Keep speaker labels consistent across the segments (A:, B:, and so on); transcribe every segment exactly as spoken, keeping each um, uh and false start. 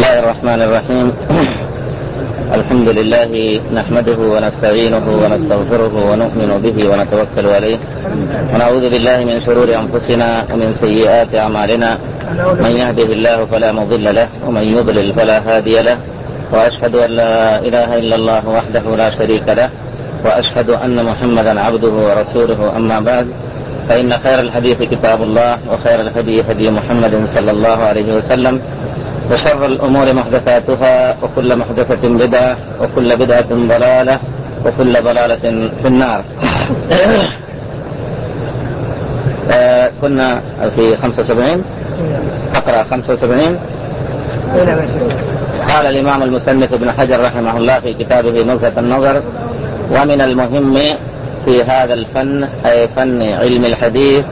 A: الله الرحمن الرحيم. الحمد لله نحمده ونستعينه ونستغفره ونؤمن به ونتوكل عليه ونعوذ بالله من شرور أنفسنا ومن سيئات أعمالنا. من يهده الله فلا مضل له ومن يضلل فلا هادي له، وأشهد أن لا إله إلا الله وحده لا شريك له، وأشهد أن محمدا عبده ورسوله. أما بعد، فإن خير الحديث كتاب الله، وخير الهدي هدي محمد صلى الله عليه وسلم، وشر الأمور محدثاتها، وكل محدثة بدعة، وكل بدعة ضلالة، وكل ضلالة في النار. آه كنا في خمسة وسبعين، أقرأ خمسة وسبعين. قال الإمام المصنف ابن حجر رحمه الله في كتابه نزهة النظر: ومن المهم في هذا الفن، أي فن علم الحديث،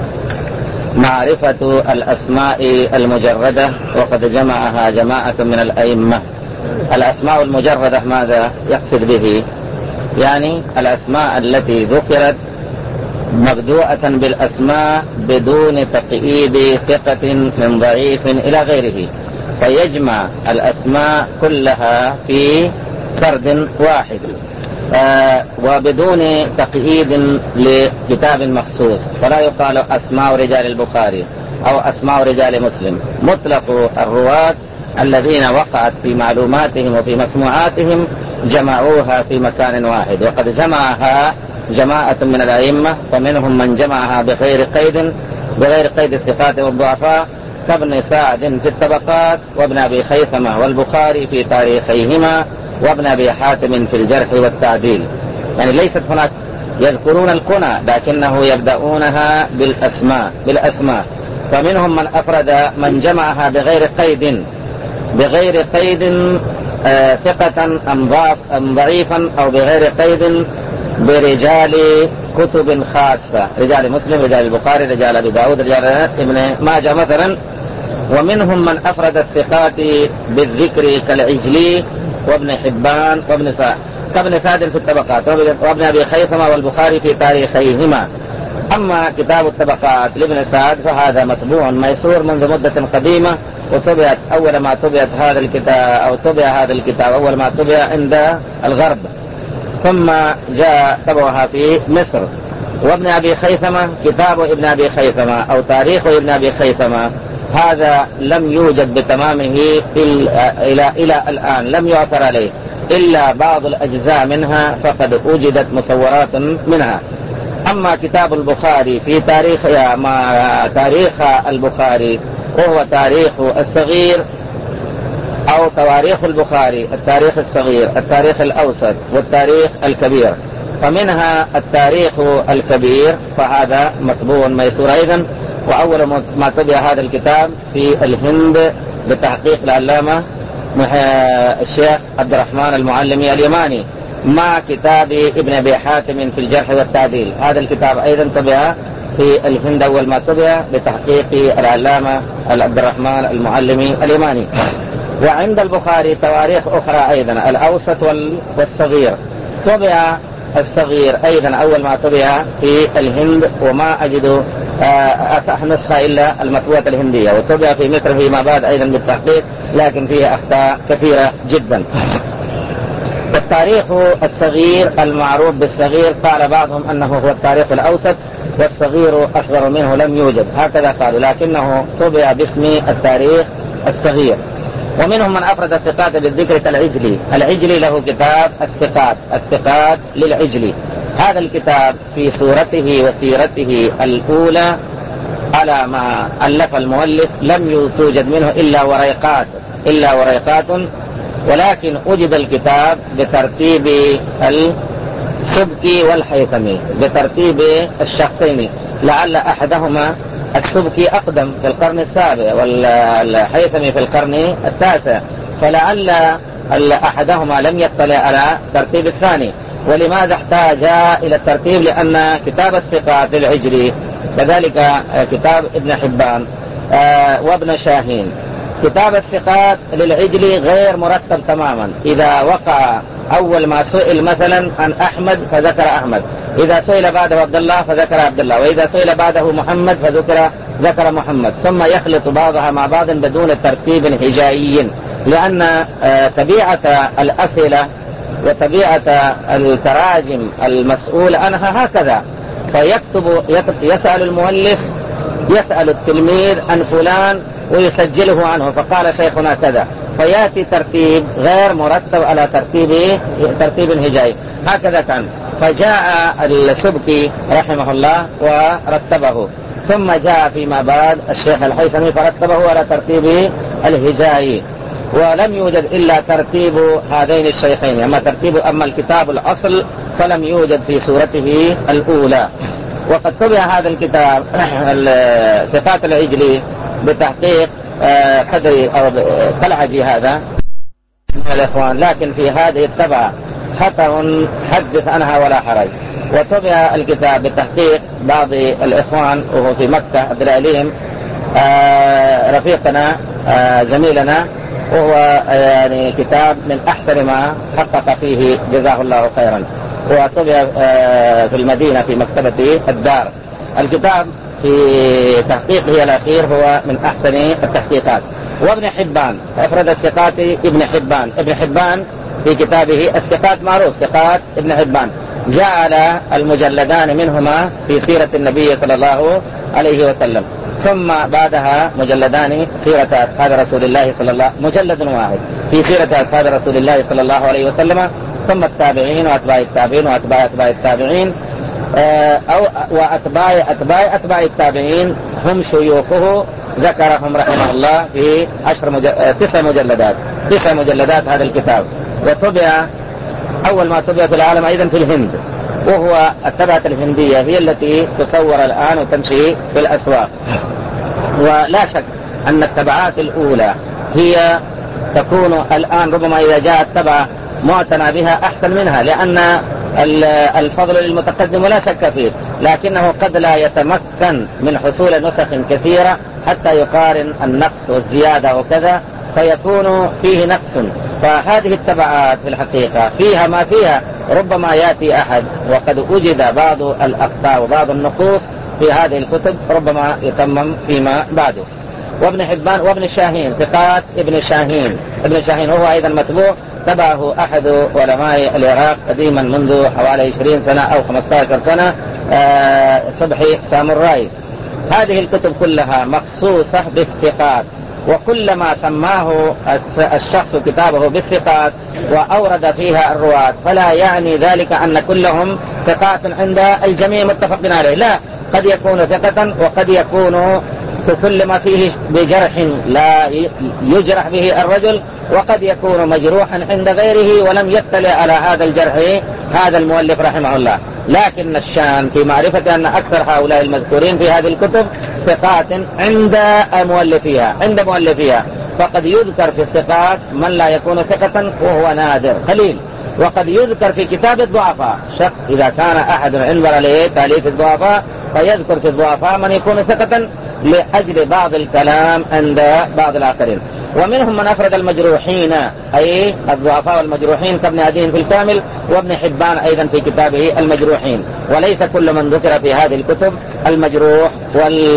A: معرفة الأسماء المجردة، وقد جمعها جماعة من الأئمة. الأسماء المجردة ماذا يقصد به؟ يعني الأسماء التي ذكرت مبدوءة بالأسماء بدون تقييد ثقة من ضعيف إلى غيره، فيجمع الأسماء كلها في فرد واحد، آه وبدون تقييد لكتاب مخصوص. فلا يقال أسماء رجال البخاري أو أسماء رجال مسلم، مطلق الرواة الذين وقعت في معلوماتهم وفي مسموعاتهم جمعوها في مكان واحد، وقد جمعها جماعة من الأئمة، فمنهم من جمعها بغير قيد بغير قيد الثقات والضعفاء، كابن سعد في الطبقات، وابن أبي خيثمة والبخاري في تاريخيهما، وابن أبي حاتم في الجرح والتعديل. يعني ليست هناك يذكرون الكنى، لكنه يبدأونها بالأسماء بالأسماء فمنهم من أفرد من جمعها بغير قيد بغير قيد آه ثقة أم ضعف أم ضعيفا، أو بغير قيد برجال كتب خاصة، رجال مسلم، رجال البخاري، رجال أبي داود، رجال ابن ماجه مثلا. ومنهم من أفرد الثقات بالذكر كالعجلي وابن حبان وابن سعد كابن سعد في الطبقات، وابن أبي خيثمة والبخاري في تاريخيهما. أما كتاب الطبقات لابن سعد فهذا مطبوع ميسور منذ مدة قديمة، وطبعت أول ما طبعت هذا الكتاب أو طبع هذا الكتاب أول ما طبع عند الغرب، ثم جاء طبعها في مصر. وابن أبي خيثمة، كتاب ابن أبي خيثمة أو تاريخ ابن أبي خيثمة، هذا لم يوجد بتمامه إلى إلى الآن، لم يعثر عليه إلا بعض الأجزاء منها، فقد وجدت مصورات منها. أما كتاب البخاري في تاريخ ما تاريخ البخاري، وهو تاريخ الصغير أو تواريخ البخاري، التاريخ الصغير، التاريخ الأوسط، والتاريخ الكبير. فمنها التاريخ الكبير، فهذا مطبوع ميسور أيضا، وأول ما طبع هذا الكتاب في الهند بتحقيق العلامة الشيخ عبد الرحمن المعلمي اليماني، مع كتاب ابن أبي حاتم في الجرح والتعديل. هذا الكتاب أيضا طبع في الهند أول ما طبع بتحقيق العلامة عبد الرحمن المعلمي اليماني. وعند البخاري تواريخ أخرى أيضا، الأوسط والصغير. طبع الصغير أيضا أول ما طبع في الهند، وما أجد أصح نسخة إلا المطبوعة الهندية، وطبع في مصر فيما بعد أيضا بالتحقيق، لكن فيه أخطاء كثيرة جدا. التاريخ الصغير المعروف بالصغير قال بعضهم أنه هو التاريخ الأوسط، والصغير أصغر منه لم يوجد، هكذا قالوا، لكنه طبع باسم التاريخ الصغير. ومنهم من أفرد الثقات بالذكر كالعجلي. العجلي له كتاب الثقات الثقات للعجلي. هذا الكتاب في صورته وسيرته الأولى على ما ألف المؤلف لم توجد منه إلا وريقات إلا وريقات ولكن وجد الكتاب بترتيب السبكي والحيثمي، بترتيب الشخصين، لعل أحدهما السبكي أقدم في القرن السابع والحيثمي في القرن التاسع، فلعل أحدهما لم يطلع على ترتيب الثاني. ولماذا احتاج إلى الترتيب؟ لأن كتاب الثقات للعجلي، كذلك كتاب ابن حبان وابن شاهين. كتاب الثقات للعجلي غير مرتب تماما. إذا وقع أول ما سئل مثلا عن أحمد فذكر أحمد، إذا سئل بعده عبد الله فذكر عبد الله، وإذا سئل بعده محمد فذكر ذكر محمد، ثم يخلط بعضها مع بعض بدون ترتيب هجائي. لأن طبيعة الأسئلة وطبيعة التراجم المسؤول عنها هكذا، فيكتب يسأل المؤلف يسأل التلميذ عن فلان ويسجله عنه، فقال شيخنا كذا، فيأتي ترتيب غير مرتب على ترتيب ترتيب هجائي. هكذا كان، فجاء السبكي رحمه الله ورتبه، ثم جاء فيما بعد الشيخ الهيثمي فرتبه على ترتيب الهجائي، ولم يوجد إلا ترتيب هذين الشيخين. أما ترتيب أما الكتاب الأصل فلم يوجد في صورته الأولى. وقد طبع هذا الكتاب صفات العجلي بتحقيق قدري أو قلعجي هذا من الإخوان، لكن في هذه الطبعة خطأ حدث عنها ولا حرج. وطبع الكتاب بتحقيق بعض الإخوان وهو في مكة عبد العليم رفيقنا زميلنا، وهو يعني كتاب من أحسن ما حقق فيه جزاه الله خيرا. وطبع في المدينة في مكتبة الدار. الكتاب في تحقيقه الأخير هو من أحسن التحقيقات. وابن حبان أفرد الثقات ابن حبان ابن حبان في كتابه الثقات معروف ثقات ابن حبان، جعل المجلدان منهما في سيرة النبي صلى الله عليه وسلم، ثم بعدها مجلدان سيرة أصحاب رسول الله صلى الله مجلد واحد في سيرة أصحاب رسول الله صلى الله عليه وسلم، ثم التابعين وأتباع التابعين وأتباع أتباع التابعين أو وأتباع أتباع أتباع التابعين هم شيوخه، ذكرهم رحمه الله في عشر مجل... تسع مجلدات تسع مجلدات هذا الكتاب. وطبع أول ما طبع في العالم أيضا في الهند، وهو الطبعة الهندية هي التي تصور الآن وتمشي في الأسواق. ولا شك أن الطبعات الأولى هي تكون الآن ربما إذا جاءت طبعة معتنى بها أحسن منها، لأن الفضل للمتقدم ولا شك فيه، لكنه قد لا يتمكن من حصول نسخ كثيرة حتى يقارن النقص والزيادة وكذا، فيكون فيه نقص. فهذه التبعات في الحقيقة فيها ما فيها، ربما يأتي أحد وقد وجد بعض الأخطاء وبعض النقوص في هذه الكتب ربما يتمم فيما بعده. وابن حبان وابن شاهين ثقات ابن شاهين ابن شاهين هو أيضا متبوع، تبعه أحد علماء العراق قديما منذ حوالي عشرين سنة أو خمسة عشر سنة آه صبحي ساموراي. هذه الكتب كلها مخصوصة بالثقات، وكلما سماه الشخص كتابه بالثقات وأورد فيها الرواة فلا يعني ذلك أن كلهم ثقات عند الجميع متفق عليه، لا، قد يكون ثقة وقد يكون كل ما فيه بجرح لا يجرح به الرجل، وقد يكون مجروحا عند غيره ولم يطلع على هذا الجرح هذا المؤلف رحمه الله. لكن الشان في معرفة أن أكثر هؤلاء المذكورين في هذه الكتب ثقات عند مؤلفيها عند مؤلفيها فقد يذكر في الثقات من لا يكون ثقة وهو نادر قليل، وقد يذكر في كتاب الضعفاء شخص إذا كان أحد عنبر عليه تأليف الضعفاء فيذكر في الضعفاء من يكون ثقة لأجل بعض الكلام عند بعض الآخرين. ومنهم من أفرد المجروحين أي الضعفاء والمجروحين كابن عدي في الكامل، وابن حبان أيضا في كتابه المجروحين. وليس كل من ذكر في هذه الكتب المجروح وال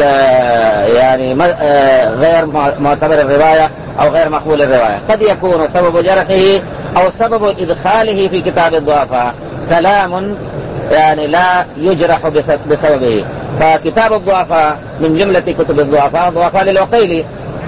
A: يعني غير معتبر الرواية أو غير مقبول الرواية، قد يكون سبب جرحه أو سبب إدخاله في كتاب الضعفاء كلام يعني لا يجرح بسببه. فكتاب الضعفاء من جملة كتب الضعفاء ضعفاء للعقيلي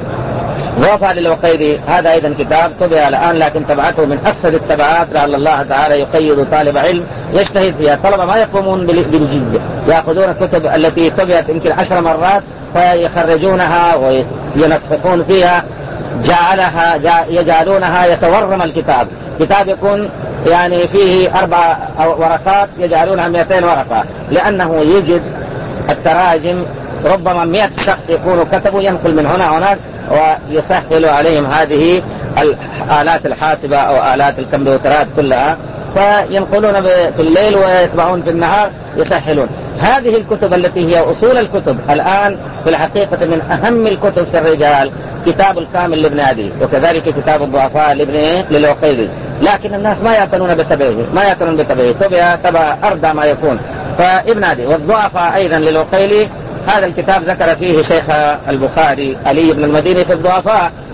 A: ضعفاء للعقيلي هذا أيضا كتاب طبع الآن لكن تبعته من أفسد التبعات، لعل الله تعالى يقيد طالب علم يجتهد فيها. الطلبة ما يقومون بالجد، يأخذون الكتب التي طبعت يمكن عشر مرات فيخرجونها وينفقون فيها، جعلها يجعلونها يتورم الكتاب. كتاب يكون يعني فيه أربع ورقات يجعلونها مئتين ورقة، لأنه يجد التراجم ربما مئة شخص يكونوا كتبوا ينقل من هنا هناك ويسهل عليهم هذه الآلات الحاسبة أو آلات الكمبيوترات كلها، فينقلون في الليل ويتبعون في النهار يسهلون. هذه الكتب التي هي أصول الكتب الآن في الحقيقة من أهم الكتب في الرجال كتاب الكامل لابن عدي، وكذلك كتاب الضعفاء لابن للعقيلي، لكن الناس ما يعتنون بتبعه ما يعتنون بتبعه تبع تبع أردى ما يكون. فابن عدي والضعفاء أيضا للعقيلي هذا الكتاب ذكر فيه شيخ البخاري علي بن المديني في الضعفاء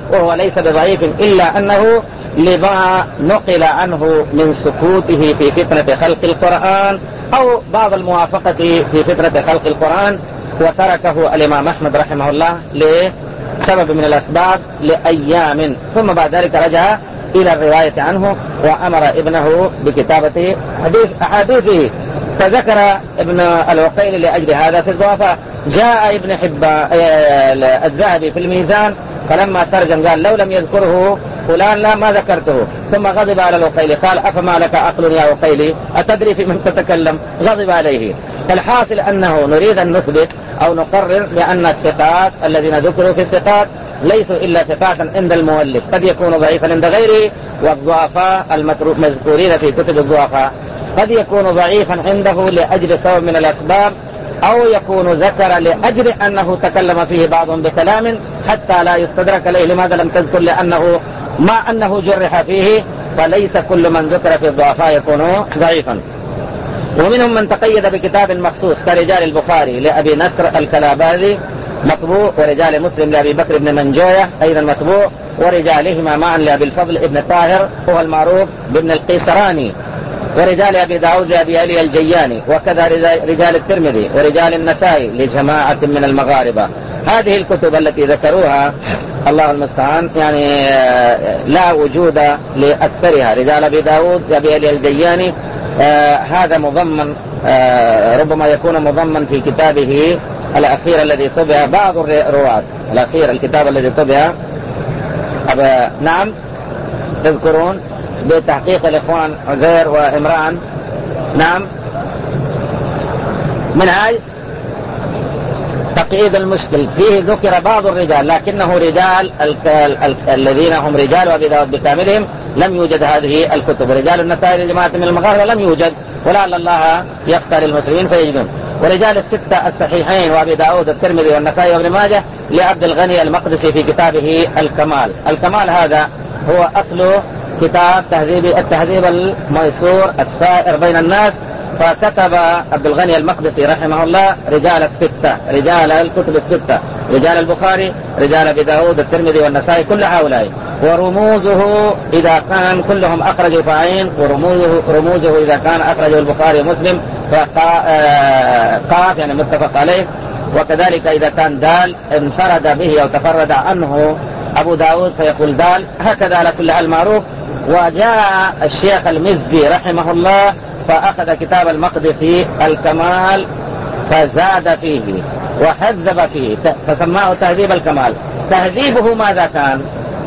A: وهو ليس بضعيف إلا أنه لما نقل عنه من سكوته في فترة خلق القرآن أو بعض الموافقة في فترة خلق القرآن، وتركه الإمام أحمد رحمه الله لسبب من الأسباب لأيام، ثم بعد ذلك رجع إلى الرواية عنه وأمر ابنه بكتابة حديث أحاديثه. فذكر ابن العقيل لأجل هذا في الضعفاء. جاء ابن حبان الذهبي في الميزان فلما ترجم قال لو لم يذكره فلان لا ما ذكرته، ثم غضب على العقيلي قال أفما لك عقل يا عقيلي أتدري في من تتكلم؟ غضب عليه. فالحاصل أنه نريد أن نثبت أو نقرر بأن الثقات الذين ذكروا في الثقات ليسوا إلا ثقات عند المؤلف، قد يكون ضعيفا عند غيره، والضعفاء المذكورين في كتب الضعفاء قد يكون ضعيفا عنده لأجل سبب من الأسباب، أو يكون ذكر لأجل أنه تكلم فيه بعضهم بكلام حتى لا يستدرك عليه لماذا لم تذكر، لأنه مع أنه جرح فيه، فليس كل من ذكر في الضعفاء يكون ضعيفا. ومنهم من تقيد بكتاب مخصوص كرجال البخاري لأبي نصر الكلاباذي مطبوع، ورجال مسلم لأبي بكر بن منجوية أيضا مطبوع، ورجالهما معا لأبي الفضل ابن طاهر هو المعروف بابن القيسراني، ورجال أبي داود لأبي علي الجياني، وكذا رجال الترمذي ورجال النسائي لجماعة من المغاربة. هذه الكتب التي ذكروها الله المستعان يعني لا وجود لأكثرها. رجال أبي داود لأبي علي الجياني آه هذا مضمن آه ربما يكون مضمن في كتابه الأخير الذي طبع بعض الرواة الأخير الكتاب الذي طبع أبا نعم تذكرون بتحقيق الإخوان عزير وإمران. نعم منهاج تقييد المشكل فيه ذكر بعض الرجال، لكنه رجال الذين هم رجال أبي داود بكاملهم لم يوجد هذه الكتب. رجال النسائي لجماعة من المغاربة لم يوجد، ولعل الله يختار المسلمين فيجدون. ورجال الستة الصحيحين وأبي داود الترمذي والنسائي وابن ماجه لعبد الغني المقدسي في كتابه الكمال. الكمال هذا هو أصل كتاب تهذيب التهذيب الميسور السائر بين الناس، فكتب عبد الغني المقدسي رحمه الله رجال الستة، رجال الكتب الستة، رجال البخاري، رجال أبي داود الترمذي والنسائي، كل هؤلاء. ورموزه إذا كان كلهم أخرجوا فعين، ورموزه رموزه إذا كان أخرجه البخاري ومسلم فقاف يعني متفق عليه، وكذلك إذا كان دال انفرد به أو تفرد عنه أبو داود فيقول دال، هكذا على كل حال معروف. وجاء الشيخ المزي رحمه الله فأخذ كتاب المقدسي الكمال فزاد فيه وحذب فيه فسماه تهذيب الكمال. تهذيبه ماذا كان؟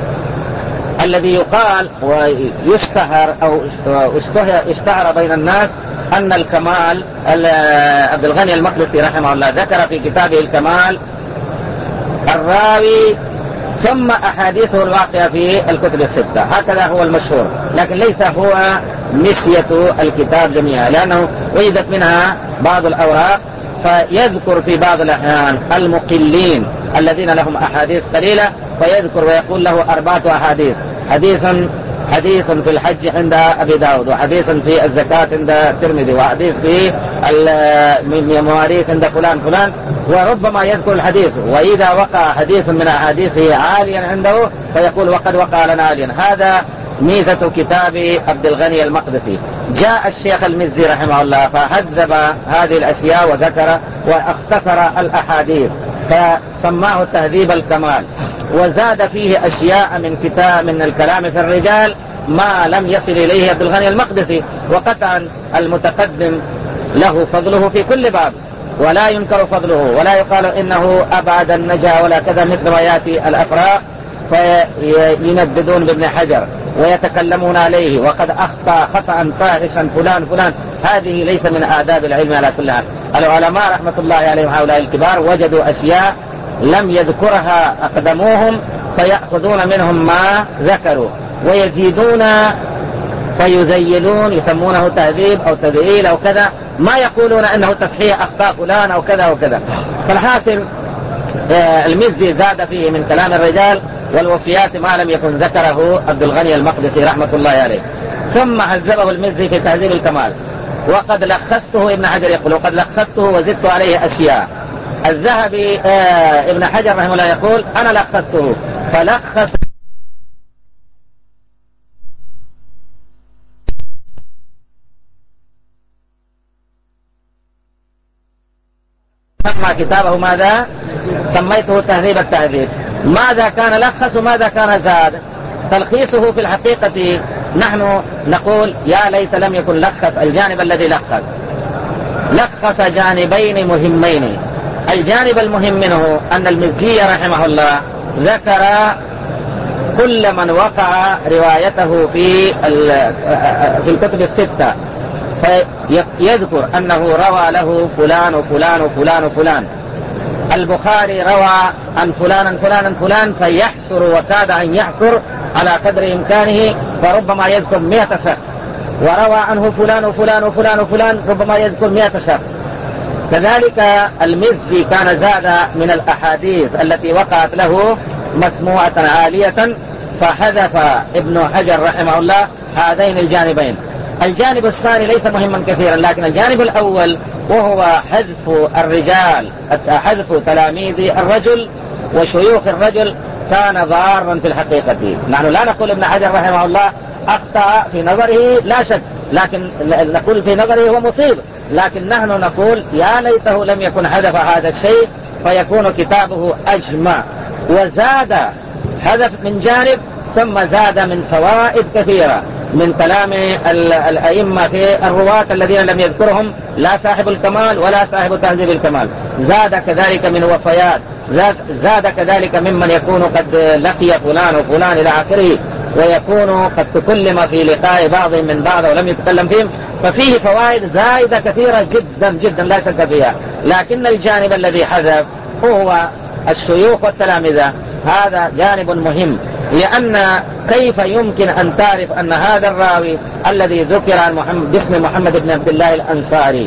A: الذي يقال ويشتهر أو اشتهر بين الناس أن الكمال عبد الغني المقدسي رحمه الله ذكر في كتابه الكمال الراوي ثم أحاديثه الواقعة في الكتب الستة، هكذا هو المشهور، لكن ليس هو مشية الكتاب جميعا، لأنه وجدت منها بعض الأوراق فيذكر في بعض الأحيان المقلين الذين لهم أحاديث قليلة فيذكر ويقول له أربعة أحاديث، حديث حديث في الحج عند أبي داود، وحديث في الزكاة عند الترمذي، وحديث في المواريث عند فلان فلان، وربما يذكر الحديث، وإذا وقع حديث من أحاديثه عاليا عنده فيقول وقد وقع لنا عاليا. هذا ميزة كتاب عبد الغني المقدسي. جاء الشيخ المزي رحمه الله فهذب هذه الأشياء وذكر واختصر الأحاديث فسماه تهذيب الكمال، وزاد فيه أشياء من كتاب من الكلام في الرجال ما لم يصل إليه عبد الغني المقدسي. وقطعا المتقدم له فضله في كل باب ولا ينكر فضله ولا يقال إنه أبعد النجا ولا كذا، مثل ما يأتي الأفراق فينددون بابن حجر ويتكلمون عليه وقد أخطأ خطأ فاحشا فلان فلان. هذه ليس من آداب العلم على كل حال. العلماء رحمة الله عليهم هؤلاء الكبار وجدوا أشياء لم يذكرها أقدموهم فيأخذون منهم ما ذكروا ويزيدون فيزيلون، يسمونه تهذيب أو تذييل أو كذا، ما يقولون أنه تصحيح أخطاء فلان أو كذا وكذا. فالحاصل المزي زاد فيه من كلام الرجال والوفيات ما لم يكن ذكره عبد الغني المقدسي رحمة الله عليه. ثم هذبه المزي في تهذيب الكمال، وقد لخصته ابن حجر يقول وقد لخصته وزدت عليه أشياء. الذهبي ابن حجر رحمه الله يقول أنا لخصته فلخص سمى كتابه ماذا؟ سميته تهذيب التهذيب. ماذا كان لخص وماذا كان زاد؟ تلخيصه في الحقيقة نحن نقول يا ليت لم يكن لخص الجانب الذي لخص. لخص جانبين مهمين. الجانب المهم منه أن المزي رحمه الله ذكر كل من وقع روايته في في الكتب الستة، فيذكر أنه روى له فلان وفلان وفلان وفلان. البخاري روى عن فلان فلان فلان فيحصر وكاد أن يحصر على قدر إمكانه، فربما يذكر مئة شخص. وروى عنه فلان وفلان وفلان وفلان ربما يذكر مئة شخص. كذلك المزي كان زاد من الأحاديث التي وقعت له مسموعة عالية، فحذف ابن حجر رحمه الله هذين الجانبين. الجانب الثاني ليس مهما كثيرا، لكن الجانب الأول وهو حذف الرجال، حذف تلاميذ الرجل وشيوخ الرجل كان ضارا في الحقيقة. نحن لا نقول ابن حجر رحمه الله أخطأ في نظره لا شك، لكن نقول في نظره هو مصيب، لكن نحن نقول يا ليته لم يكن حذف هذا الشيء فيكون كتابه أجمع. وزاد حذف من جانب ثم زاد من فوائد كثيرة من كلام الأئمة في الرواة الذين لم يذكرهم لا صاحب الكمال ولا صاحب تهذيب الكمال. زاد كذلك من وفيات، زاد, زاد كذلك ممن يكون قد لقي فلان وفلان إلى آخره، ويكون قد تكلم في لقاء بعضهم من بعض ولم يتكلم فيهم. ففيه فوائد زائدة كثيرة جدا جدا لا شك فيها. لكن الجانب الذي حذف هو الشيوخ والتلامذة، هذا جانب مهم. لأن كيف يمكن أن تعرف أن هذا الراوي الذي ذكر عن محمد باسم محمد بن عبد الله الأنصاري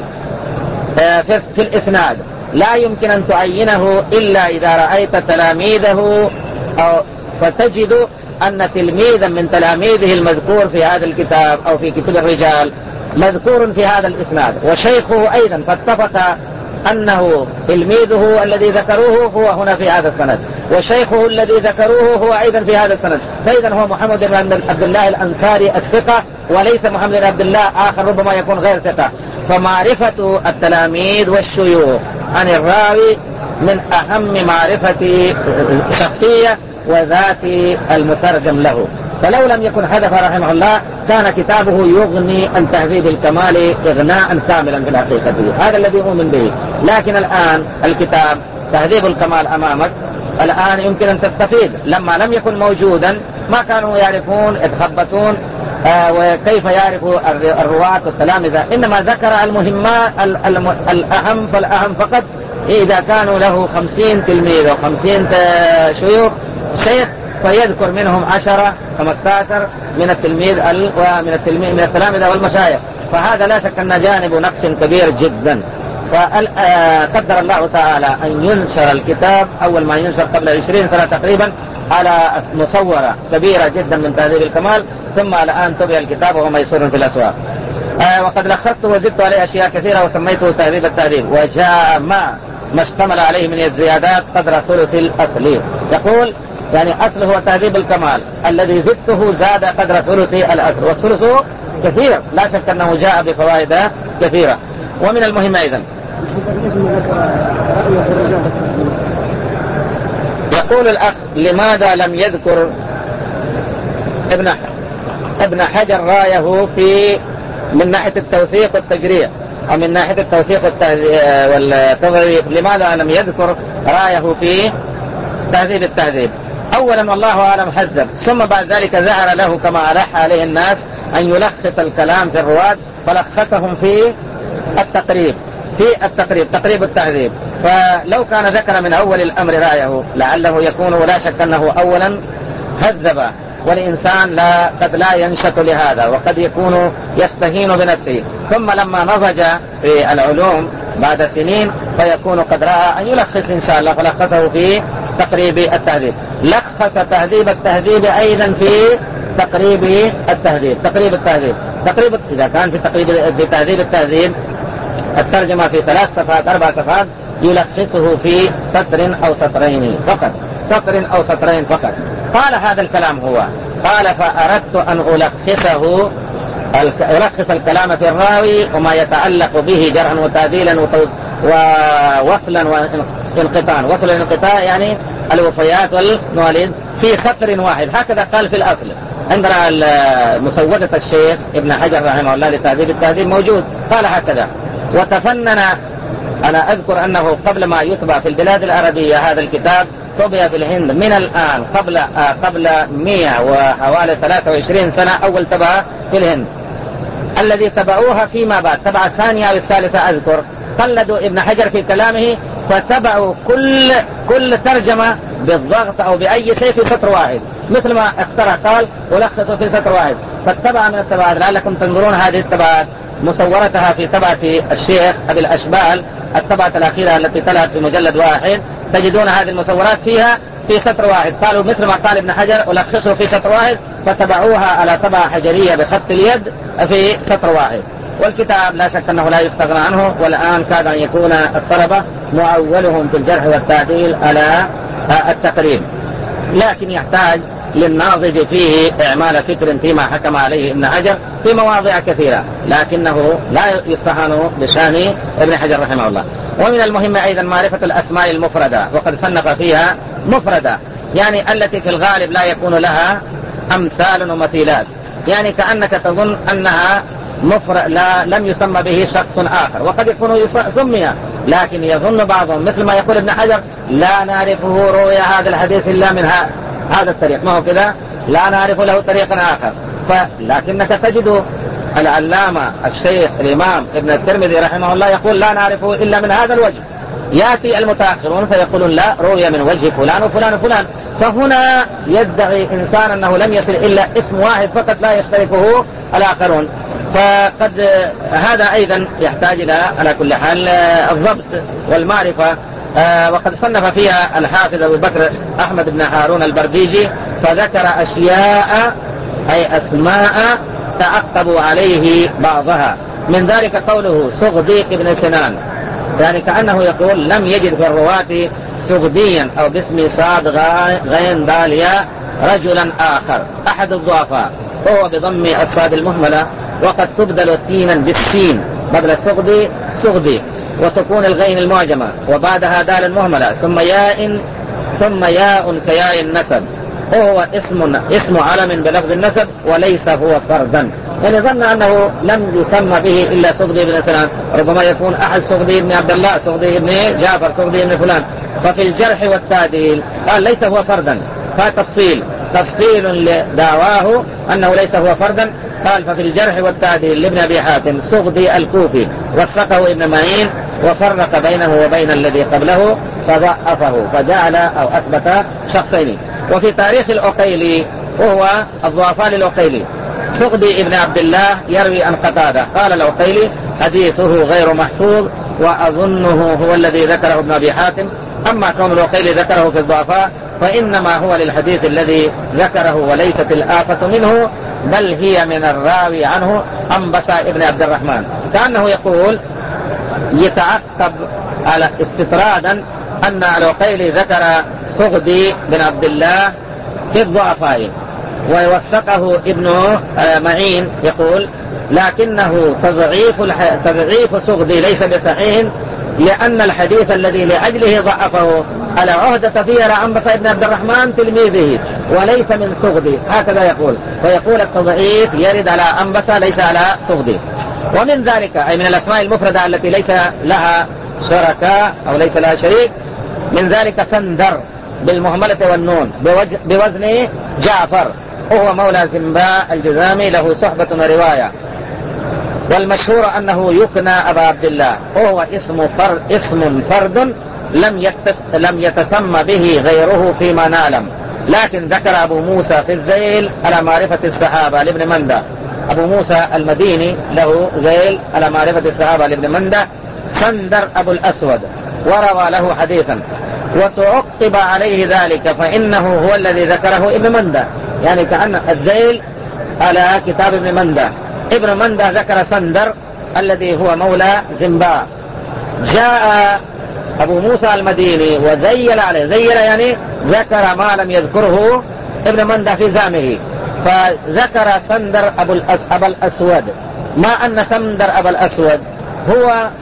A: في الإسناد لا يمكن أن تعينه إلا إذا رأيت تلاميذه، أو فتجد أن تلميذا من تلاميذه المذكور في هذا الكتاب أو في كتب الرجال مذكور في هذا الإسناد، وشيخه أيضا فاتفق أنه تلميذه الذي ذكروه هو هنا في هذا السند، وشيخه الذي ذكروه هو أيضا في هذا السند. فإذا هو محمد بن عبد الله الأنصاري الثقة، وليس محمد بن عبد الله آخر ربما يكون غير ثقة. فمعرفة التلاميذ والشيوخ عن الراوي من أهم معرفة شخصية وذات المترجم له. فلو لم يكن حذف رحمه الله كان كتابه يغني عن تهذيب الكمال إغناء كاملا في الحقيقة. هذا الذي أؤمن به. لكن الآن الكتاب تهذيب الكمال أمامك، الآن يمكن أن تستفيد. لما لم يكن موجودا ما كانوا يعرفون يتخبطون آه وكيف يعرفوا الرواة والتلامذة، إنما ذكر المهمات الأهم فالأهم فقط. إذا كانوا له خمسين تلميذ وخمسين شيوخ شيخ فيذكر منهم عشرة خمستاشر من التلميذ ومن التلميذ من التلامذة والمشايخ. فهذا لا شك أن جانب نقص كبير جدا. فقدر الله تعالى أن ينشر الكتاب أول ما ينشر قبل عشرين سنة تقريبا على مصورة كبيرة جدا من تهذيب الكمال، ثم الآن طبع الكتاب وهو ميسور في الأسواق. آه وقد لخصت وزدت عليه أشياء كثيرة وسميته تهذيب التهذيب، وجاء ما ما اشتمل عليه من الزيادات قدر ثلث الأصلي. يقول يعني أصله هو تهذيب الكمال، الذي زدته زاد قدر ثلث الأصل، والثلث كثير لا شك أنه جاء بفوائد كثيرة. ومن المهم أيضا يقول الأخ لماذا لم يذكر ابن ابن حجر رايه في من ناحية التوثيق والتجريع، أو من ناحية التوثيق والتضعيف، لماذا لم يذكر رايه في تهذيب التهذيب؟ أولا والله أعلم حذب، ثم بعد ذلك ظهر له كما ألح عليه الناس أن يلخص الكلام في الرواة، فلخصهم في التقريب في التقريب تقريب التهذيب. فلو كان ذكر من أول الأمر رأيه لعله يكون، ولا شك أنه أولا هذب، والإنسان لا قد لا ينشط لهذا وقد يكون يستهين بنفسه، ثم لما نضج في العلوم بعد سنين فيكون قد رأى أن يلخص إن شاء الله، فلخصه في تقريب التهذيب. لخص تهذيب التهذيب أيضا في تقريب التهذيب تقريب التهذيب تقريب إذا كان في تقريب في تهذيب التهذيب الترجمة في ثلاث صفحات أربع صفحات، يلخصه في سطر أو سطرين فقط سطر أو سطرين فقط. قال هذا الكلام هو قال فأردت أن ألخصه ألخص الكلام في الراوي وما يتعلق به جرحا وتعديلا ووصلا وانقطاعا. وصل الانقطاع يعني الوفيات والمواليد في سطر واحد، هكذا قال في الأصل. عندنا مسودة الشيخ ابن حجر رحمه الله لتهذيب التهذيب موجود، قال هكذا. وتفنن، أنا أذكر أنه قبل ما يطبع في البلاد العربية هذا الكتاب طبع في الهند من الآن قبل آه قبل مئة وحوالي ثلاثة وعشرين سنة أول طبعة في الهند. الذي تبعوها فيما بعد طبعة الثانية أو الثالثة أذكر، قلدوا ابن حجر في كلامه فتبعوا كل كل ترجمة بالضغط أو بأي شيء في سطر واحد، مثل ما اخترع قال ولخصوا في سطر واحد. فاتبع من التبعات، لعلكم تنظرون هذه التبعات مصورتها في طبعة الشيخ أبي الأشبال الطبعة الأخيرة التي طلعت في مجلد واحد، تجدون هذه المصورات فيها في سطر واحد. قالوا مثل ما قال ابن حجر ولخصوا في سطر واحد، فتبعوها على طبعة حجرية بخط اليد في سطر واحد. والكتاب لا شك أنه لا يستغنى عنه، والآن كاد أن يكون الطلبة معولهم في الجرح والتعديل على التقريب، لكن يحتاج للناضج فيه إعمال فكر فيما حكم عليه ابن حجر في مواضع كثيرة، لكنه لا يستهان بشان ابن حجر رحمه الله. ومن المهم أيضا معرفة الأسماء المفردة، وقد صنف فيها مفردة، يعني التي في الغالب لا يكون لها أمثال ومثيلات، يعني كأنك تظن أنها مفرد لا لم يسمى به شخص آخر، وقد يكون سمي لكن يظن بعضهم مثل ما يقول ابن حجر لا نعرفه روي هذا الحديث إلا من هذا الطريق، ما هو كذا، لا نعرف له طريقا آخر. لكنك تجد العلامة الشيخ الإمام ابن الترمذي رحمه الله يقول لا نعرفه إلا من هذا الوجه. يأتي المتأخرون فيقولون لا روي من وجه فلان وفلان وفلان. فهنا يدعي إنسان أنه لم يصل إلا اسم واحد فقط لا يشتركه الآخرون. فقد هذا أيضا يحتاج إلى على كل حال الضبط والمعرفة. آه وقد صنف فيها الحافظ أبو بكر أحمد بن هارون البرديجي فذكر أشياء أي أسماء تعقبوا عليه بعضها، من ذلك قوله صغديق بن سنان، يعني كأنه يقول لم يجد في الرواة صغديا أو باسم صاد غين داليا رجلا آخر أحد الضعفاء، وهو بضم الصاد المهملة، وقد تبدل سينا بالسين بدل صغدي صغدي، وسكون الغين المعجمة وبعدها دال المهملة، ثم ياء ثم ياء كياء النسب، وهو اسم اسم علم بلفظ النسب وليس هو فردا. يعني ظن أنه لم يسمى به إلا صغدي بن سنان، ربما يكون أحد صغدي بن عبد الله، صغدي بن جعفر، صغدي بن فلان. ففي الجرح والتعديل قال ليس هو فردا، فتفصيل تفصيل لدعواه أنه ليس هو فردا. قال ففي الجرح والتعديل لابن أبي حاتم صغدي الكوفي وثقه ابن معين وفرق بينه وبين الذي قبله فضعفه فجعل أو أثبت شخصين. وفي تاريخ العقيلي وهو الضعفاء للعقيلي صغدي ابن عبد الله يروي عن قتادة قال العقيلي حديثه غير محفوظ وأظنه هو الذي ذكره ابن أبي حاتم. أما كون العقيلي ذكره في الضعفاء فإنما هو للحديث الذي ذكره وليست الآفة منه، بل هي من الراوي عنه أنبس ابن عبد الرحمن، كأنه يقول يتعقب على استطرادا أن العقيلي ذكر صغدي بن عبد الله في الضعفاء، ويوثقه ابن معين يقول لكنه تضعيف تضعيف صغدي ليس بصحيح، لأن الحديث الذي لأجله ضعفه على عهدة فيه لأنبس ابن عبد الرحمن تلميذه وليس من صغدي، هكذا يقول. فيقول التضعيف يرد على أنبس ليس على صغدي. ومن ذلك أي من الأسماء المفردة التي ليس لها شركاء أو ليس لها شريك، من ذلك سندر بالمهملة والنون بوزن جعفر، وهو مولى زنباء الجذامي له صحبة ورواية، والمشهور أنه يكنى أبا عبد الله، وهو اسم فرد اسم فرد لم يتس لم يتسمى به غيره فيما نعلم، لكن ذكر أبو موسى في الذيل على معرفة الصحابة لابن مندة، أبو موسى المديني له ذيل على معرفة الصحابة لابن مندة سندر أبو الأسود وروى له حديثا، وتعقب عليه ذلك فإنه هو الذي ذكره ابن مندة، يعني كأن الذيل على كتاب ابن مندة. ابن مندة ذكر سندر الذي هو مولى زنباء. جاء أبو موسى المديني وذيل عليه، ذيل يعني ذكر ما لم يذكره ابن مندة في زعمه، فذكر سندر أبو الأسود، ما أن سندر أبو الأسود هو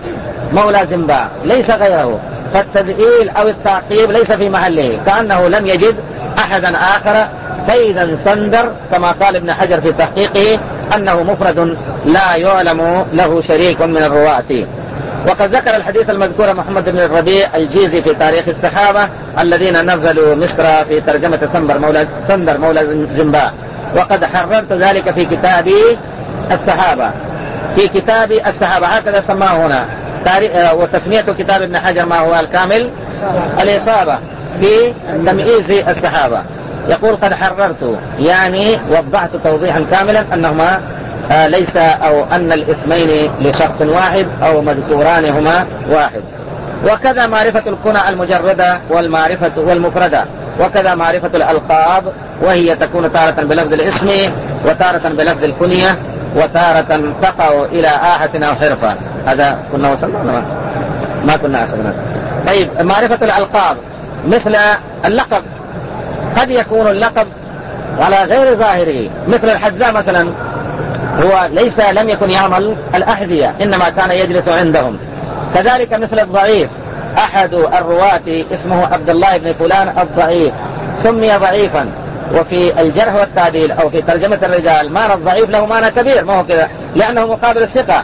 A: مولى زنباء ليس غيره، فالتذئيل أو التعقيب ليس في محله، كأنه لم يجد أحدا آخر. فإذا صندر كما قال ابن حجر في تحقيقه أنه مفرد لا يعلم له شريك من الرواة. وقد ذكر الحديث المذكور محمد بن الربيع الجيزي في تاريخ الصحابة الذين نزلوا مصر في ترجمة صندر مولى, صندر مولى زنباء، وقد حررت ذلك في كتابي الصحابة في كتاب الصحابة هكذا سماه هنا. وتسمية كتاب ابن حجر ما هو الكامل؟ الإصابة في تمييز الصحابة. يقول قد حررت، يعني وضحت توضيحا كاملا أنهما آه ليس أو أن الاسمين لشخص واحد أو مذكوران هما واحد. وكذا معرفة الكنى المجردة والمعرفة والمفردة، وكذا معرفة الألقاب، وهي تكون تارة بلفظ الاسم وتارة بلفظ الكنية وتارة تقع إلى آحة أو حرفة. هذا كنا وصلنا ما, ما كنا أخذنا. طيب معرفة الألقاب مثل اللقب، قد يكون اللقب على غير ظاهره، مثل الحذاء مثلا هو ليس لم يكن يعمل الأحذية إنما كان يجلس عندهم. كذلك مثل الضعيف، أحد الرواة اسمه عبد الله بن فلان الضعيف سمي ضعيفا، وفي الجرح والتعديل أو في ترجمة الرجال معنى الضعيف له معنى كبير، ما هو كذا لأنه مقابل الثقة،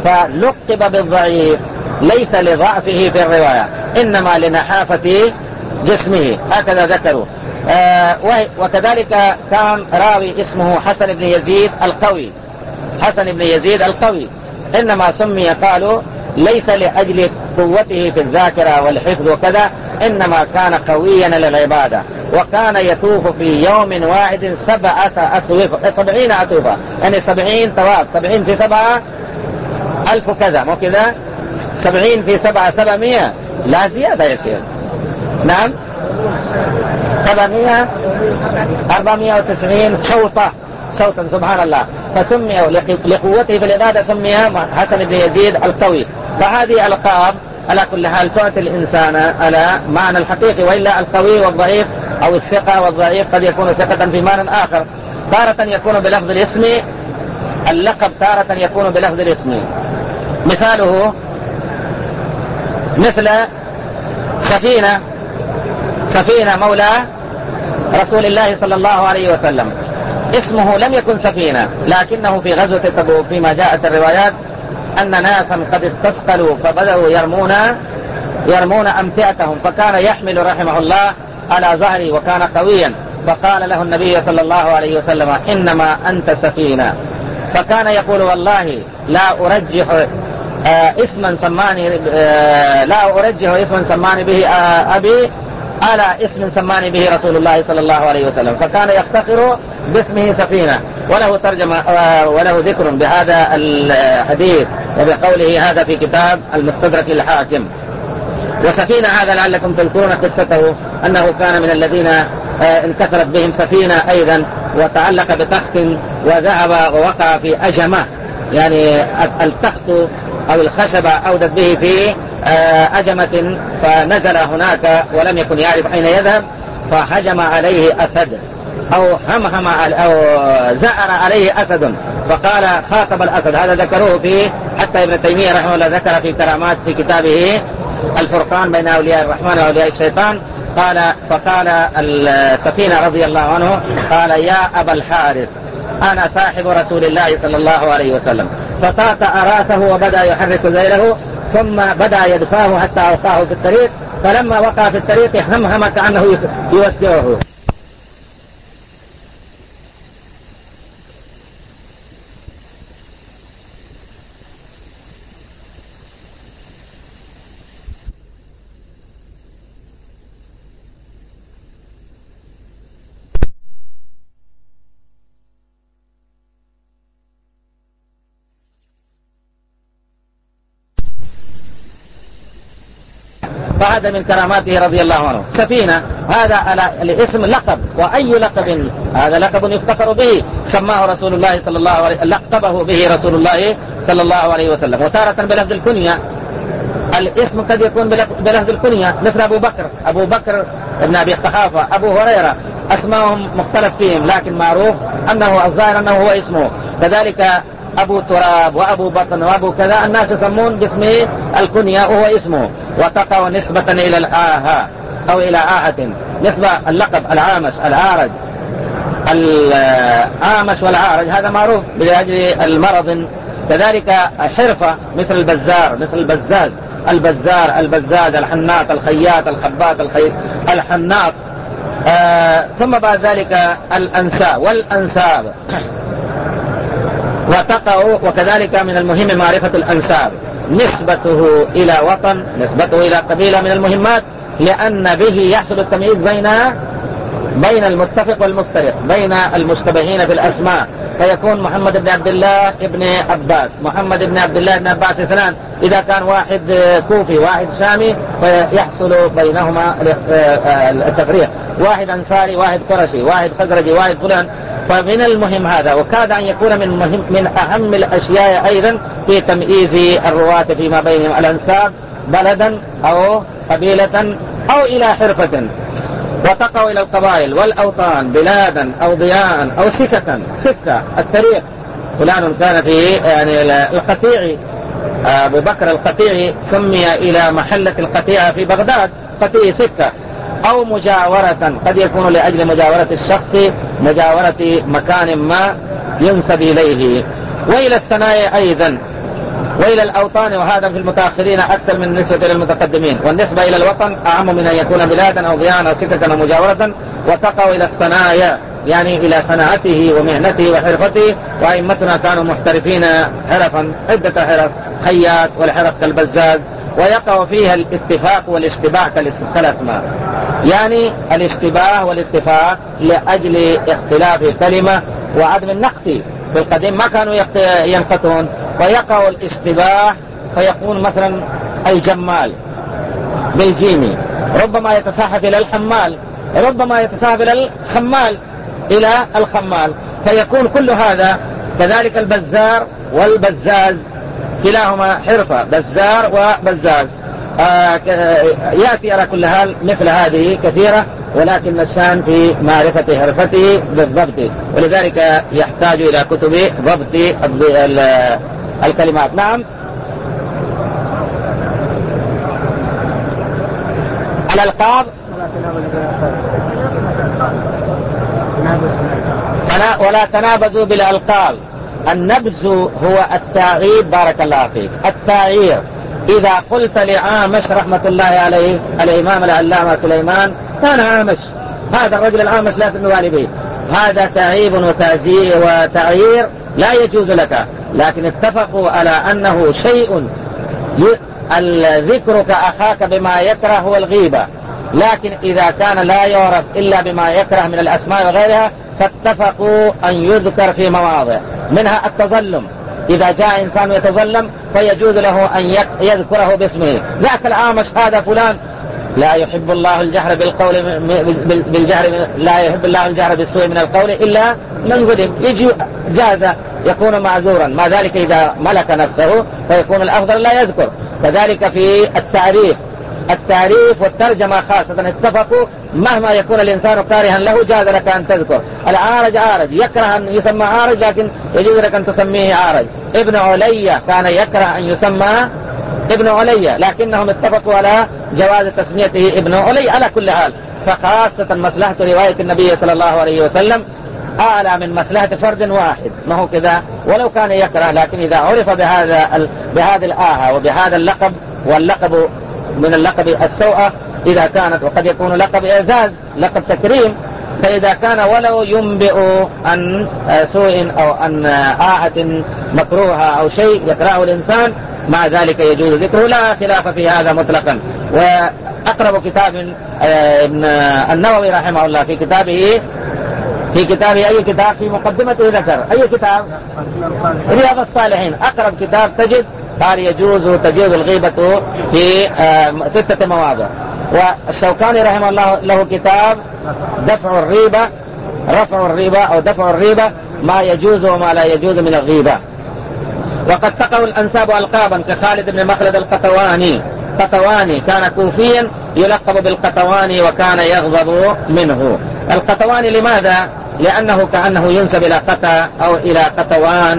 A: فلقب بالضعيف ليس لضعفه في الرواية إنما لنحافة جسمه، هكذا ذكروا. آه وكذلك كان راوي اسمه حسن بن يزيد القوي، حسن بن يزيد القوي إنما سمي قالوا ليس لأجل قوته في الذاكرة والحفظ وكذا، إنما كان قويا للعبادة، وكان يطوف في يوم واحد سبعة أطوفة سبعين أطوفة، يعني سبعين طواف، سبعين في سبعة ألف كذا، مو كذا سبعين في سبعة سبعمية، لا زيادة يصير. نعم سبعمية أربعمية وتسعين شوطة شوطا سبحان الله، فسمي لقوته في العبادة سمي حسن بن يزيد القوي. فهذه ألقاب على كل حال تعطي الإنسان على معنى الحقيقي، وإلا القوي والضعيف أو الثقة والضعيف قد يكون ثقة في معنى آخر. تارة يكون بلفظ الاسم اللقب، تارة يكون بلفظ الاسم. مثاله مثل سفينة، سفينة مولى رسول الله صلى الله عليه وسلم، اسمه لم يكن سفينة، لكنه في غزوة تبوك فيما جاءت الروايات أن ناسا قد استثقلوا فبدأوا يرمون يرمون أمتعتهم، فكان يحمل رحمه الله على ظهره وكان قويا، فقال له النبي صلى الله عليه وسلم إنما أنت سفينة. فكان يقول والله لا أرجح آه اسما سماني آه لا أرجح اسما سماني به آه أبي على اسم سماني به رسول الله صلى الله عليه وسلم، فكان يفتخر باسمه سفينة. وله ترجمة آه وله ذكر بهذا الحديث وبقوله هذا في كتاب المستدرك للحاكم. وسفينة هذا لعلكم تذكرون قصته أنه كان من الذين آه انكسرت بهم سفينة أيضا، وتعلق بتخت وذهب ووقع في أجمة، يعني التخت أو الخشبة أودت به في أجمة، فنزل هناك ولم يكن يعرف أين يذهب، فهجم عليه أسد أو همهم أو زأر عليه أسد، فقال خاطب الأسد. هذا ذكروه في حتى ابن تيمية رحمه الله ذكر في كرامات في كتابه الفرقان بين أولياء الرحمن وأولياء الشيطان. قال فقال السفينة رضي الله عنه قال يا أبا الحارث أنا صاحب رسول الله صلى الله عليه وسلم، فطاطأ رأسه وبدأ يحرك ذيله، ثم بدأ يدفعه حتى أوقعه في الطريق، فلما وقع في الطريق همهم كأنه يوسعه. فهذا من كراماته رضي الله عنه. سفينة هذا الاسم لقب، وأي لقب هذا لقب يفتخر به، سماه رسول الله صلى الله عليه لقبه به رسول الله صلى الله عليه وسلم. وتارة بلفظ الكنية، الاسم قد يكون بلفظ الكنية، مثل أبو بكر أبو بكر ابن أبي قحافة، أبو هريرة، أسماءهم مختلف فيهم لكن معروف أنه الظاهر أنه هو اسمه. كذلك أبو تراب وأبو بطن وأبو كذا، الناس يسمون باسم الكنية وهو اسمه، وتقع نسبة إلى الآها أو إلى آهة، نسبة اللقب العامش العارج. العامش والعارج هذا معروف بأجل المرض. كذلك حرفة مثل البزار، مثل البزاز، البزار، البزاز، الحناط، الخياط، الخباط، الخي... الحناط. آه ثم بعد ذلك الأنساب والأنساب وتقع. وكذلك من المهم معرفة الأنساب، نسبته إلى وطن، نسبته إلى قبيلة من المهمات، لأن به يحصل التمييز بين بين المتفق والمفترق، بين المشتبهين في الأسماء، فيكون محمد بن عبد الله ابن عباس، محمد بن عبد الله بن عباس اثنان، إذا كان واحد كوفي واحد شامي فيحصل بينهما التفريق، واحد أنصاري واحد قرشي واحد خزرجي واحد فلان. فمن المهم هذا، وكاد أن يكون من, مهم من أهم الأشياء أيضا في تمييز الرواة فيما بينهم الأنساب، بلدا أو قبيلة أو إلى حرفة. وتقع إلى القبائل والأوطان، بلادا أو ضياء أو سككا، سكة الطريق، فلان كان في يعني القطيع، أبو بكر القطيع سمي إلى محلة القطيعة في بغداد قطيع سكة. أو مجاورة، قد يكون لأجل مجاورة الشخص، مجاورة مكان ما ينسب إليه. وإلى الثنايا أيضا، وإلى الأوطان، وهذا في المتأخرين أكثر من النسبة إلى المتقدمين. والنسبة إلى الوطن أعم من أن يكون بلادا أو ضياء أو سكة أو مجاورة. وتقع إلى الثنايا، يعني إلى صناعته ومهنته وحرفته. وأئمتنا كانوا محترفين حرفا، عدة حرف، خياط والحرف كالبزاز. ويقع فيها الاتفاق والاشتباه كالاسماء، يعني الاشتباه والاتفاق لأجل اختلاف كلمة وعدم النقط. في القديم ما كانوا ينقطون، ويقع الاشتباه فيكون مثلا الجمال بالجيم ربما يتساحب إلى الحمال، ربما يتساحب إلى الخمال، إلى الخمال، فيكون كل هذا. كذلك البزار والبزاز كلاهما حرفة، بزار وبزاز. آه يأتي على كل حال مثل هذه كثيرة، ولكن الشان في معرفة حرفته بالضبط، ولذلك يحتاج إلى كتب ضبط الكلمات. نعم. الألقاب ولا تنابزوا بالألقاب. النبز هو التعيير، بارك الله فيك، التعيير. إذا قلت لعامش رحمة الله عليه، الإمام العلامة سليمان كان عامش، هذا الرجل العامش لا تنوالي به، هذا تعيب وتعيير لا يجوز لك. لكن اتفقوا على أنه شيء ذكرك أخاك بما يكره هو الغيبة، لكن إذا كان لا يعرف إلا بما يكره من الأسماء وغيرها فاتفقوا أن يذكر في مواضع، منها التظلم. إذا جاء إنسان يتظلم فيجوز له أن يذكره باسمه، ذاك العامش هذا فلان، لا يحب الله الجهر بالقول بالجهر لا يحب الله الجهر بالسوء من القول إلا من ظلم، يجي جاز يكون معذورا. ما ذلك إذا ملك نفسه فيكون الأفضل لا يذكر. كذلك في التعريف، التعريف والترجمة خاصة اتفقوا مهما يكون الإنسان كارها له جاز لك أن تذكر. العارج عارج، يكره أن يسمى عارج لكن يجوز لك أن تسميه عارج. ابن علي كان يكره أن يسمى ابن علي، لكنهم اتفقوا على جواز تسميته ابن علي على كل حال. فخاصة مصلحة رواية النبي صلى الله عليه وسلم أعلى من مصلحة فرد واحد، ما هو كذا ولو كان يكره، لكن إذا عرف بهذا بهذه الآهة وبهذا اللقب، واللقب من اللقب السوءة إذا كانت، وقد يكون لقب إعزاز، لقب تكريم، فإذا كان ولو ينبئ عن سوء أو عن آهة مكروهة أو شيء يكرهه الإنسان، مع ذلك يجوز ذكره، لا خلاف في هذا مطلقا. وأقرب كتاب ابن النووي رحمه الله في كتابه في كتابه أي كتاب في مقدمته ذكر أي كتاب؟ رياض الصالحين. أقرب كتاب تجد قال يجوز تجوز الغيبة في ستة مواضع. والشوكاني رحمه الله له كتاب دفع الريبة، رفع الريبة أو دفع الريبة، ما يجوز وما لا يجوز من الغيبة. وقد تقع الأنساب ألقابا كخالد بن مخلد القطواني، قطواني كان كوفيا يلقب بالقطواني وكان يغضب منه. القطواني لماذا؟ لأنه كأنه ينسب إلى قطا أو إلى قطوان،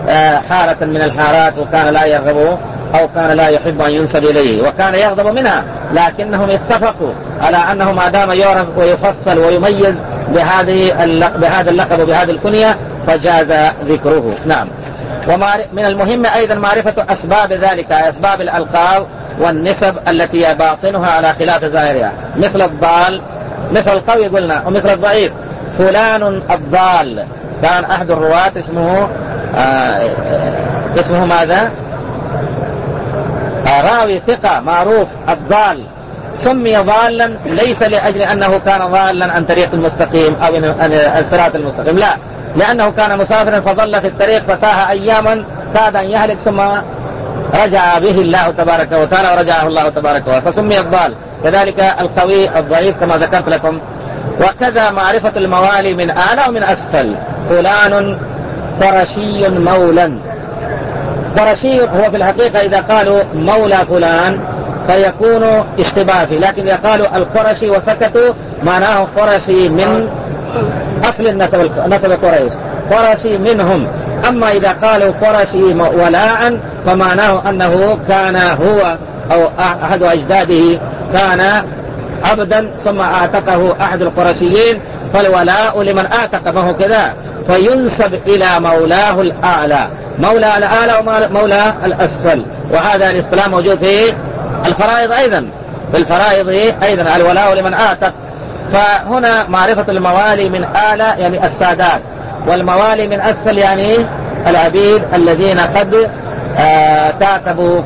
A: حارة من الحارات وكان لا يرغب أو كان لا يحب أن ينسب إليه وكان يغضب منها، لكنهم اتفقوا على أنه ما دام يعرف ويفصل ويميز بهذه بهذا اللقب وبهذه الكنية فجاز ذكره. نعم. ومن المهم أيضا معرفة أسباب ذلك، أسباب الألقاب والنسب التي باطنها على خلاف ظاهرها، مثل الضال، مثل القوي قلنا، ومثل الضعيف. فلان الضال كان أحد الرواة اسمه آه اسمه ماذا؟ آه راوي ثقة معروف الضال، سمي ضالا ليس لأجل أنه كان ضالا عن طريق المستقيم أو الصراط المستقيم، لا، لأنه كان مسافرا فظل في الطريق فتاه أياما كاد أن يهلك ثم رجع به الله تبارك وتعالى ورجعه الله تبارك وتعالى فسمي الضال. كذلك القوي الضعيف كما ذكرت لكم. وكذا معرفة الموالي من أعلى ومن أسفل. فلان قرشي مولا، قرشي هو في الحقيقة إذا قالوا مولى فلان فيكون اشتباه فيه، لكن إذا قالوا القرشي وسكتوا معناه قرشي من أصل النسب، نسب قريش، قرشي منهم. أما إذا قالوا قرشي ولاء فمعناه أنه كان هو أو أحد أجداده كان عبدا ثم أعتقه أحد القرشيين، فالولاء لمن أعتق، ما هو كذا، فينسب إلى مولاه الأعلى، مولى الأعلى ومولى الأسفل. وهذا الاصطلاح موجود في الفرائض أيضا، في الفرائض أيضا الولاء لمن أعتق. فهنا معرفة الموالي من أعلى يعني السادات، والموالي من أسفل يعني العبيد الذين قد آه تعتبوا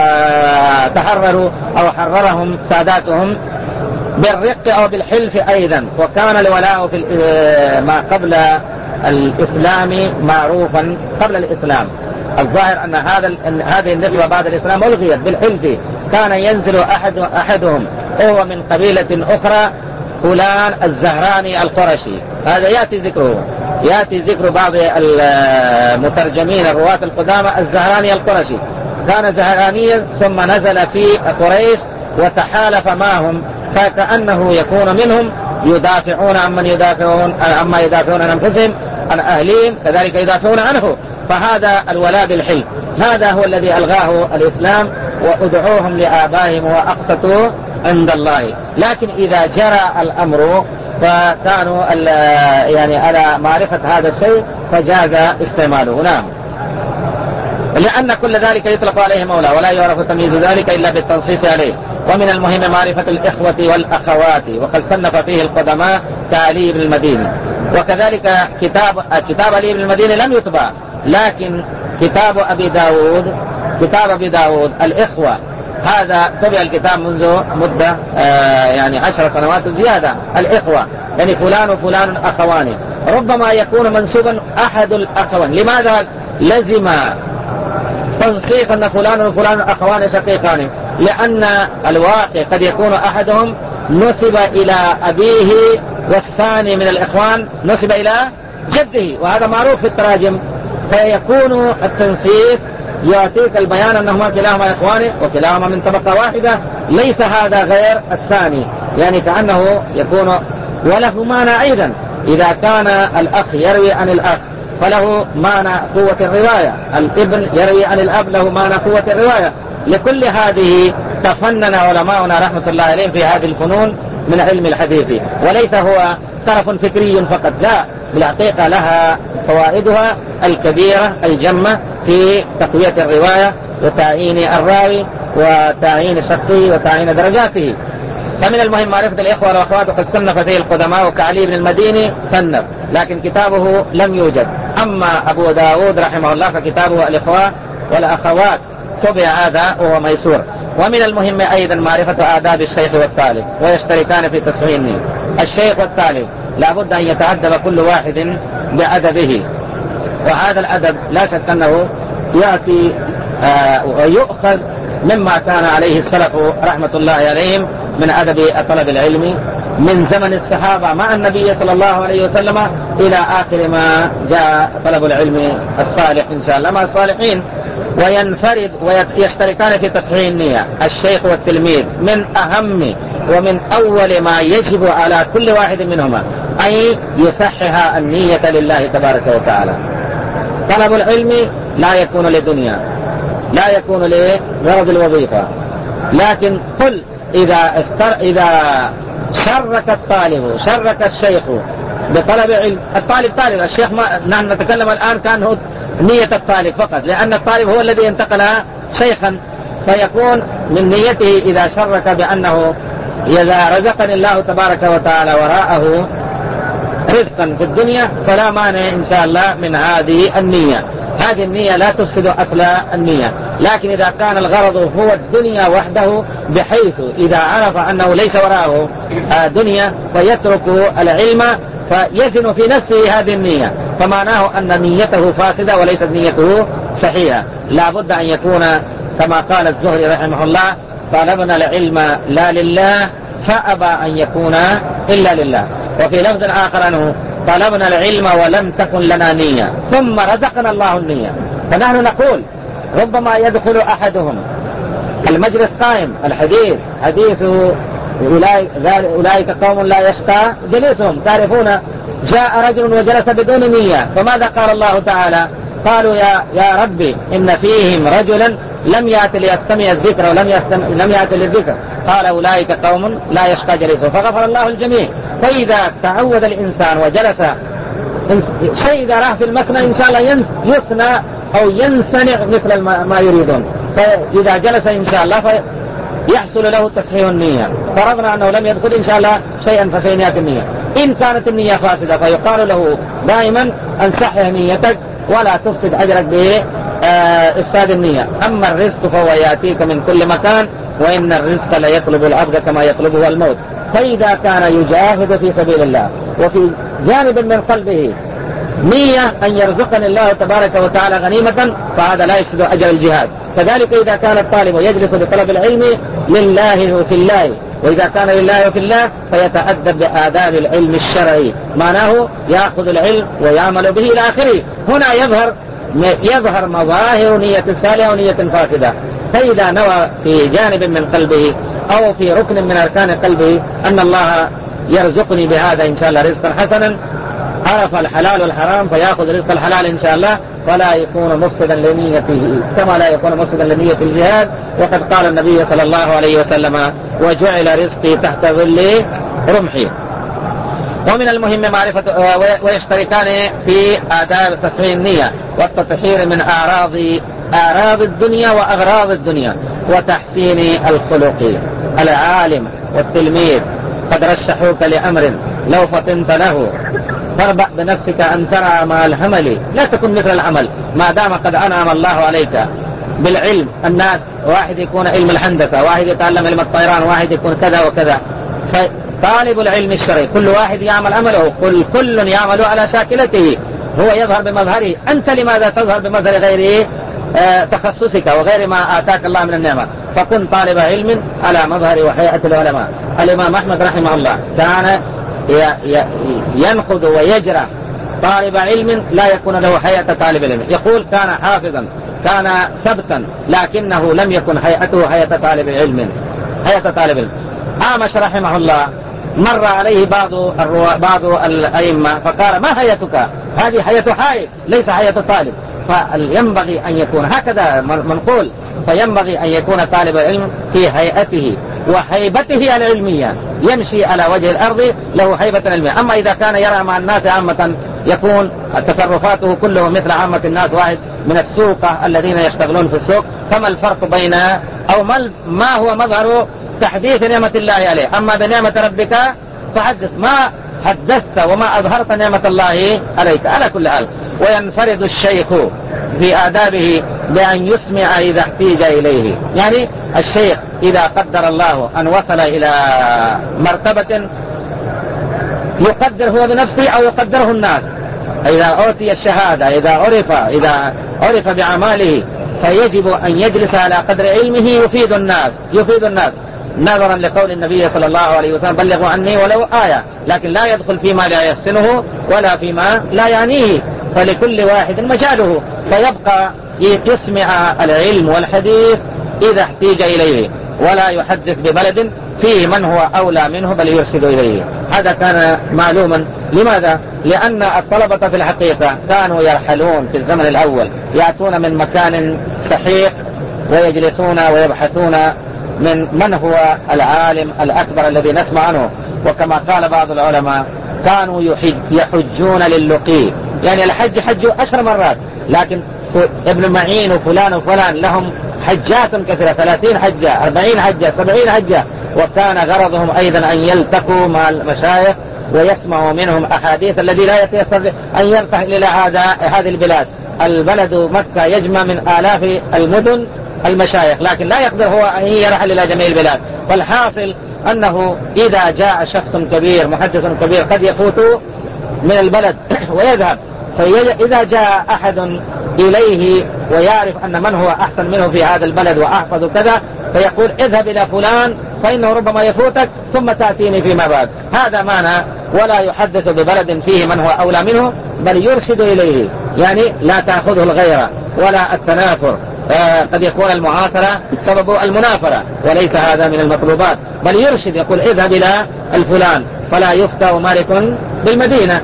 A: فتحرروا أو حررهم ساداتهم بالرق أو بالحلف أيضا. وكان الولاء في ما قبل الإسلام معروفا قبل الإسلام. الظاهر أن هذا أن هذه النسبة بعد الإسلام ألغيت بالحلف. كان ينزل أحد أحدهم وهو من قبيلة أخرى فلان الزهراني القرشي، هذا يأتي ذكره، يأتي ذكر بعض المترجمين الرواة القدامى الزهراني القرشي، كان زهرانيا ثم نزل في قريش وتحالف معهم فكأنه يكون منهم، يدافعون عمن يدافعون عما يدافعون عن أنفسهم عن أهلهم، كذلك يدافعون عنه. فهذا الولاء بالحلف، هذا هو الذي ألغاه الإسلام، وأدعوهم لآبائهم وأقسطوا عند الله. لكن إذا جرى الأمر فكانوا يعني على معرفة هذا الشيء فجاز استعماله. نعم. لأن كل ذلك يطلق عليه مولى ولا يعرف تمييز ذلك إلا بالتنصيص عليه. ومن المهم معرفة الإخوة والأخوات، وقد صنف فيه القدماء كعلي بن المديني. وكذلك كتاب كتاب علي بن المديني لم يطبع، لكن كتاب أبي داود كتاب أبي داود الإخوة هذا طبع الكتاب منذ مدة آه يعني عشر سنوات زيادة. الإخوة يعني فلان وفلان أخواني، ربما يكون منسوبا أحد الأخوان. لماذا لزم تنصيص أن فلان وفلان أخوان شقيقان؟ لأن الواقع قد يكون أحدهم نسب إلى أبيه والثاني من الإخوان نسب إلى جده، وهذا معروف في التراجم، فيكون التنصيص يعطيك البيان أنهما كلاهما إخواني وكلاهما من طبقة واحدة، ليس هذا غير الثاني، يعني كأنه يكون. وله معنى أيضا إذا كان الأخ يروي عن الأخ فله معنى قوة الرواية، الابن يروي عن الأب له معنى قوة الرواية. لكل هذه تفنن علماؤنا رحمة الله عليهم في هذه الفنون من علم الحديث، وليس هو طرف فكري فقط، لا، بالحقيقة لها فوائدها الكبيرة الجمة في تقوية الرواية وتعيين الراوي وتعيين شخصه وتعيين درجاته. فمن المهم معرفة الإخوة والأخوات، وقد صنف فيه القدماء كعلي بن المديني صنف، لكن كتابه لم يوجد. أما أبو داود رحمه الله فكتابه الإخوة والأخوات طبع هذا وهو ميسور. ومن المهم أيضا معرفة آداب الشيخ والطالب، ويشتركان في تصحيحه. الشيخ والطالب لابد أن يتأدب كل واحد بأدبه، وهذا الأدب لا شك أنه يأتي آه ويؤخذ مما كان عليه السلف رحمة الله عليهم من أدب طلب العلم من زمن الصحابة مع النبي صلى الله عليه وسلم إلى آخر ما جاء طلب العلم الصالح إن شاء الله مع الصالحين. وينفرد ويشتركان في تصحيح النية. الشيخ والتلميذ من أهم ومن أول ما يجب على كل واحد منهما أن يصحح النية لله تبارك وتعالى. طلب العلم لا يكون لدنيا، لا يكون لغرض الوظيفة. لكن قل إذا, استر... إذا شرك الطالب شرك الشيخ بطلب علم، الطالب طالب، الشيخ ما نحن نتكلم الآن كان هو نية الطالب فقط، لأن الطالب هو الذي انتقل شيخا، فيكون من نيته إذا شرك بأنه إذا رزقني الله تبارك وتعالى وراءه رزقا في الدنيا فلا مانع إن شاء الله من هذه النية. هذه النية لا تفسد أصل النية. لكن إذا كان الغرض هو الدنيا وحده، بحيث إذا عرف أنه ليس وراءه دنيا فيترك العلم فيزن في نفسه هذه النية، فمعناه أن نيته فاسدة وليست نيته صحيحة. لا بد أن يكون كما قال الزهري رحمه الله: طلبنا العلم لا لله فأبى أن يكون إلا لله. وفي لفظ آخر أنه طلبنا العلم ولم تكن لنا نية ثم رزقنا الله النية. فنحن نقول ربما يدخل أحدهم المجلس قائم، الحديث حديث أولئك قوم لا يشقى جليسهم، تعرفون جاء رجل وجلس بدون نية، فماذا قال الله تعالى؟ قالوا يا, يا ربي إن فيهم رجلا لم يأت ليستمع الذكر ولم لم يأت للذكر، قال أولئك قوم لا يشقى جليسهم، فغفر الله الجميع. فإذا تعود الإنسان وجلس شيء إذا راه في المثنى إن شاء الله يثنى أو ينصنع مثل ما يريدون، فإذا جلس إن شاء الله يحصل له تصحيح النية. فرضنا أنه لم يدخل إن شاء الله شيئا فسينيات النية. إن كانت النية فاسدة فيقال له دائما أنصحح نيتك ولا تفسد أجرك بإفساد النية. أما الرزق فهو يأتيك من كل مكان، وإن الرزق لا يطلب العبد كما يطلبه الموت. فإذا كان يجاهد في سبيل الله وفي جانب من قلبه نية أن يرزقني الله تبارك وتعالى غنيمة، فهذا لا يفسد أجر الجهاد. كذلك إذا كان الطالب يجلس لطلب العلم لله وفي الله، وإذا كان لله وفي الله فيتأدب بآداب العلم الشرعي، معناه يأخذ العلم ويعمل به إلى آخره. هنا يظهر يظهر مظاهر نية صالحة ونية فاسدة. فإذا نوى في جانب من قلبه أو في ركن من أركان قلبه أن الله يرزقني بهذا إن شاء الله رزقا حسنا، عرف الحلال والحرام فيأخذ رزق الحلال إن شاء الله، فلا يكون مفسدا لنيته كما لا يكون مفسدا لنية الجهاد. وقد قال النبي صلى الله عليه وسلم: وجعل رزقي تحت ظل رمحي. ومن المهم معرفة ويشتركان في آداب تصحيح النية والتطهير من أعراض أعراض الدنيا وأغراض الدنيا وتحسين الخلق. العالم والتلميذ قد رشحوك لأمر لو فطنت له فاربأ بنفسك أن ترى مع الهمل، لا تكن مثل العمل ما دام قد أنعم الله عليك بالعلم. الناس واحد يكون علم الهندسة، واحد يتعلم علم الطيران، واحد يكون كذا وكذا. فطالب العلم الشرعي كل واحد يعمل عمله، كل, كل يعمل على شاكلته، هو يظهر بمظهره. أنت لماذا تظهر بمظهر غير آه تخصصك وغير ما آتاك الله من النعمة؟ فكن طالب علم على مظهر وحياة العلماء. الإمام أحمد رحمه الله كان ينقض ويجرى طالب علم لا يكون له حياة طالب علم. يقول كان حافظا كان ثبتا لكنه لم يكن حياته حياة طالب علم حياة طالب علم. أعمش رحمه الله مر عليه بعض بعض الأئمة فقال: ما حياتك؟ هذه حياة حائط ليس حياة طالب. فينبغي أن يكون هكذا منقول، فينبغي أن يكون طالب العلم في هيئته وهيبته العلمية، يمشي على وجه الأرض له هيبة علمية. أما إذا كان يرى مع الناس عامة يكون تصرفاته كله مثل عامة الناس، واحد من السوق الذين يشتغلون في السوق، فما الفرق بين أو ما هو مظهر تحديث نعمة الله عليه؟ أما بنعمة ربك فحدث، ما حدثت وما أظهرت نعمة الله عليك. على كل حال وينفرد الشيخ في آدابه بأن يسمع إذا احتيج إليه. يعني الشيخ إذا قدر الله أن وصل إلى مرتبة يقدر هو بنفسه أو يقدره الناس، إذا أعطي الشهادة، إذا عرف إذا عرف بعماله، فيجب أن يجلس على قدر علمه يفيد الناس يفيد الناس نظرا لقول النبي صلى الله عليه وسلم: بلغوا عني ولو آية. لكن لا يدخل فيما لا يحسنه ولا فيما لا يعنيه، فلكل واحد مجاله، فيبقى يسمع العلم والحديث إذا احتيج إليه. ولا يحدث ببلد فيه من هو أولى منه بل يرشد إليه. هذا كان معلوما. لماذا؟ لأن الطلبة في الحقيقة كانوا يرحلون في الزمن الأول، يأتون من مكان سحيق ويجلسون ويبحثون من من هو العالم الأكبر الذي نسمع عنه. وكما قال بعض العلماء كانوا يحجون للقي، يعني الحج حجوا عشر مرات، لكن ابن معين وفلان وفلان لهم حجات كثيرة، ثلاثين حجة، أربعين حجة، سبعين حجة، وكان غرضهم أيضا أن يلتقوا مع المشايخ ويسمعوا منهم أحاديث الذي لا يتيسر أن يرتحل إلى هذه البلاد. البلد مكة يجمع من آلاف المدن المشايخ، لكن لا يقدر هو أن يرحل إلى جميع البلاد. فالحاصل أنه إذا جاء شخص كبير محدث كبير قد يفوت من البلد ويذهب، فإذا جاء أحد إليه ويعرف أن من هو أحسن منه في هذا البلد وأحفظ كذا، فيقول اذهب إلى فلان فإنه ربما يفوتك ثم تأتيني فيما بعد. هذا معنى ولا يحدث ببلد فيه من هو أولى منه بل يرشد إليه، يعني لا تأخذه الغيرة ولا التنافر. آه قد يكون المعاصرة سبب المنافرة وليس هذا من المطلوبات، بل يرشد، يقول اذهب إلى الفلان فلا يفتى مالك بالمدينة،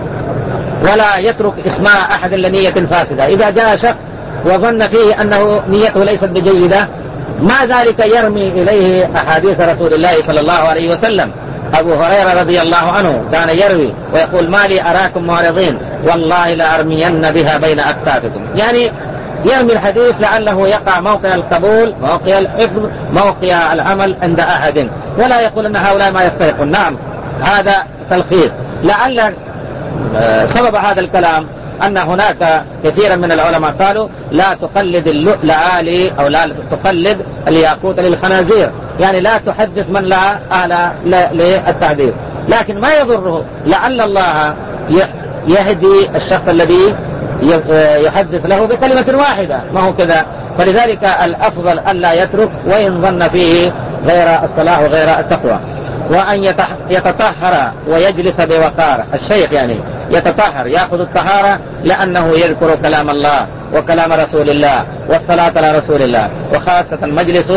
A: ولا يترك اسماء أحد لنية فاسدة. إذا جاء شخص وظن فيه أنه نيته ليست بجيدة مع ذلك يرمي إليه أحاديث رسول الله صلى الله عليه وسلم. أبو هريرة رضي الله عنه كان يروي ويقول ما لي أراكم معرضين والله لأرمين بها بين أكتافكم، يعني يرمي الحديث لعله يقع موقع القبول، موقع الحفظ، موقع العمل عند أحد، ولا يقول أن هؤلاء ما يستحقون. نعم هذا تلخيص. لعل سبب هذا الكلام أن هناك كثيرا من العلماء قالوا لا تقلد اللؤلؤ أو لا تقلد الياقوت للخنازير، يعني لا تحدث من لا أعلى للتحديث، لكن ما يضره، لعل الله يهدي الشخص الذي يحدث له بكلمة واحدة، ما هو كذا. فلذلك الأفضل ألا يترك وإن ظن فيه غير الصلاح وغير التقوى، وأن يتطهر ويجلس بوقار. الشيخ يعني يتطهر، يأخذ الطهارة لأنه يذكر كلام الله وكلام رسول الله والصلاة على رسول الله، وخاصة مجلس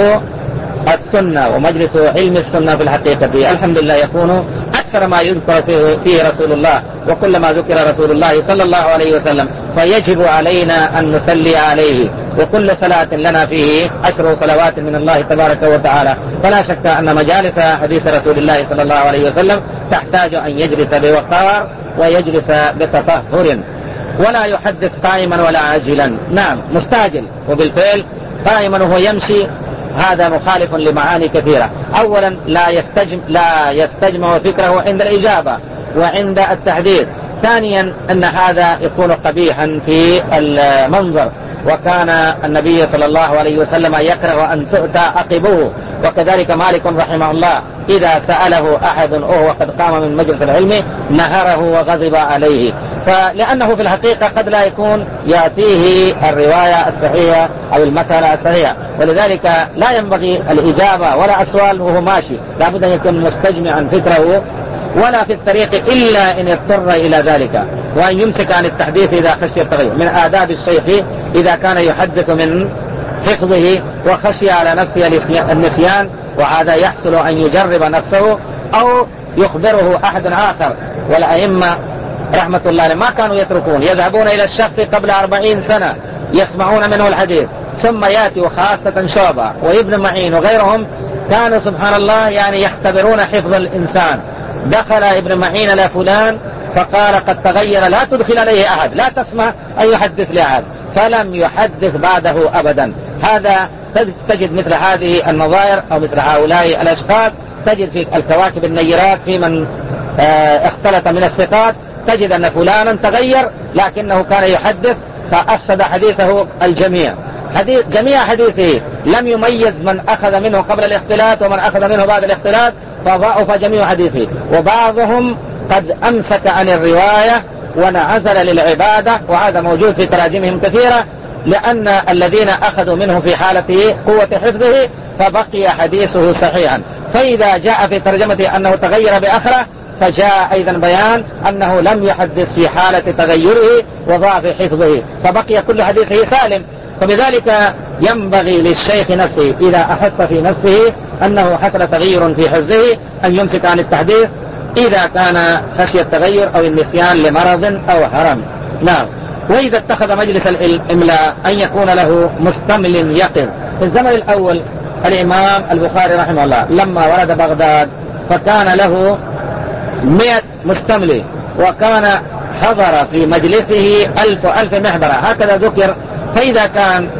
A: السنة ومجلس علم السنة في الحقيقة الحمد لله يكون أكثر ما يذكر فيه, فيه رسول الله، وكلما ذكر رسول الله صلى الله عليه وسلم فيجب علينا أن نصلي عليه، وكل صلاة لنا فيه عشر صلوات من الله تبارك وتعالى. فلا شك أن مجالس حديث رسول الله صلى الله عليه وسلم تحتاج أن يجلس بوقار ويجلس بتطهر، ولا يحدث قائما ولا عاجلا. نعم مستعجل، وبالفعل قائما وهو يمشي هذا مخالف لمعاني كثيرة. أولا لا يستجم لا يستجمع فكره عند الإجابة وعند التحديث. ثانيا أن هذا يكون قبيحا في المنظر، وكان النبي صلى الله عليه وسلم يكره أن تؤتى عقبه. وكذلك مالك رحمه الله إذا سأله أحد وهو قد قام من مجلس العلم نهره وغضب عليه، فلأنه في الحقيقة قد لا يكون يأتيه الرواية الصحيحة أو المسألة الصحيحة، ولذلك لا ينبغي الإجابة ولا السؤال وهو ماشي، لا بد أن يكون مستجمعا فكره ولا في الطريق إلا إن يضطر إلى ذلك، وأن يمسك عن التحديث إذا خشي التغير. من آداب الشيخ إذا كان يحدث من حفظه وخشي على نفسه النسيان، وهذا يحصل أن يجرب نفسه أو يخبره أحد آخر. والأئمة رحمة الله ما كانوا يتركون، يذهبون إلى الشخص قبل أربعين سنة يسمعون منه الحديث، ثم يأتي، وخاصة شعبة وابن معين وغيرهم كانوا سبحان الله يعني يختبرون حفظ الإنسان. دخل ابن معين على فلان فقال قد تغير، لا تدخل عليه أحد، لا تسمع أن يحدث لأحد، فلم يحدث بعده أبدا. هذا تجد مثل هذه النظائر أو مثل هؤلاء الأشخاص، تجد في الكواكب النيرات في من اختلط من الثقات، تجد أن فلانا تغير لكنه كان يحدث فأفسد حديثه الجميع، حديث جميع حديثه، لم يميز من أخذ منه قبل الاختلاط ومن أخذ منه بعد الاختلاط، فضعف جميع حديثه. وبعضهم قد أمسك عن الرواية ونعزل للعبادة، وهذا موجود في تراجمهم كثيرة، لأن الذين أخذوا منه في حالة قوة حفظه فبقي حديثه صحيحا. فإذا جاء في ترجمته أنه تغير بأخره فجاء أيضا بيان أنه لم يحدث في حالة تغيره وضعف حفظه، فبقي كل حديثه سالم. فبذلك
B: ينبغي للشيخ نفسه إذا أحس في نفسه أنه حصل تغير في حفظه أن يمسك عن التحديث إذا كان خشي التغير أو النسيان لمرض أو هرم. نعم. وإذا اتخذ مجلس الإملاء أن يكون له مستمل يقظ. في الزمن الأول الإمام البخاري رحمه الله لما ورد بغداد فكان له مئة مستملي، وكان حضر في مجلسه ألف ألف محبرة هكذا ذكر. فإذا كان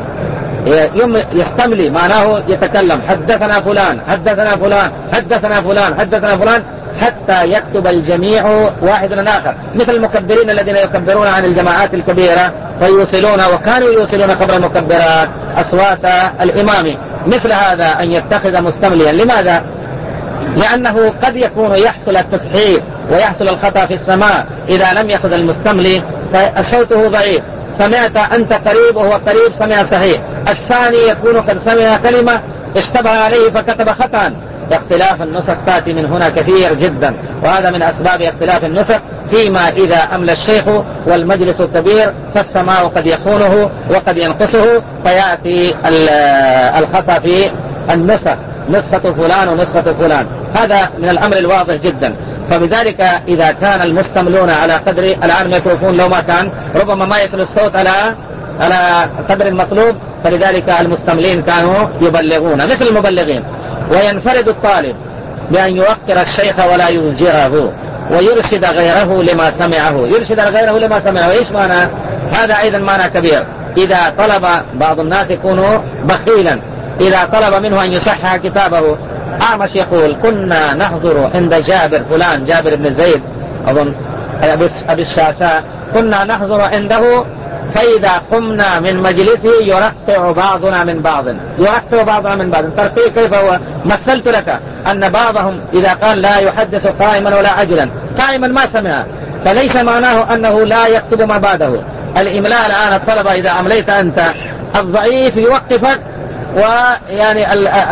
B: يستملي معناه يتكلم حدثنا فلان حدثنا فلان حدثنا فلان حدثنا فلان حتى يكتب الجميع واحد من آخر، مثل المكبرين الذين يكبرون عن الجماعات الكبيرة فيوصلون، وكانوا يوصلون قبل المكبرات أصوات الإمام. مثل هذا أن يتخذ مستمليا. لماذا؟ لأنه قد يكون يحصل التصحيح ويحصل الخطأ في السماع إذا لم يأخذ المستملي فصوته ضعيف. سمعت أنت قريب وهو قريب سمع صحيح، الثاني يكون قد سمع كلمة اشتبه عليه فكتب خطأ. اختلاف النسخ تأتي من هنا كثير جدا، وهذا من أسباب اختلاف النسخ. فيما إذا أملى الشيخ والمجلس كبير فالسماع قد يخونه وقد ينقصه فيأتي الخطأ في النسخ، نسخة فلان ونسخة فلان. هذا من الأمر الواضح جدا. فبذلك إذا كان المستملون على قدر الآن الميكروفون لو ما كان ربما ما يصل الصوت على على قدر المطلوب، فلذلك المستملين كانوا يبلغون مثل المبلغين. وينفرد الطالب بأن يوقر الشيخ ولا يزجره ويرشد غيره لما سمعه. يرشد غيره لما سمعه إيش معنى؟ هذا أيضا معنى كبير. إذا طلب بعض الناس يكون بخيلا، إذا طلب منه أن يصحح كتابه. أعمش يقول كنا نحضر عند جابر فلان جابر بن زيد أظن أبي الشعثاء، كنا نحضر عنده فإذا قمنا من مجلسه يرقع بعضنا من بعض يرقع بعضنا من بعض. ترقيع كيف هو؟ مثلت لك أن بعضهم إذا قال لا يحدث قائما ولا عجلا، قائما ما سمع، فليس معناه أنه لا يكتب ما بعده. الإملاء الآن الطلبة إذا أمليت أنت الضعيف يوقفك، ويعني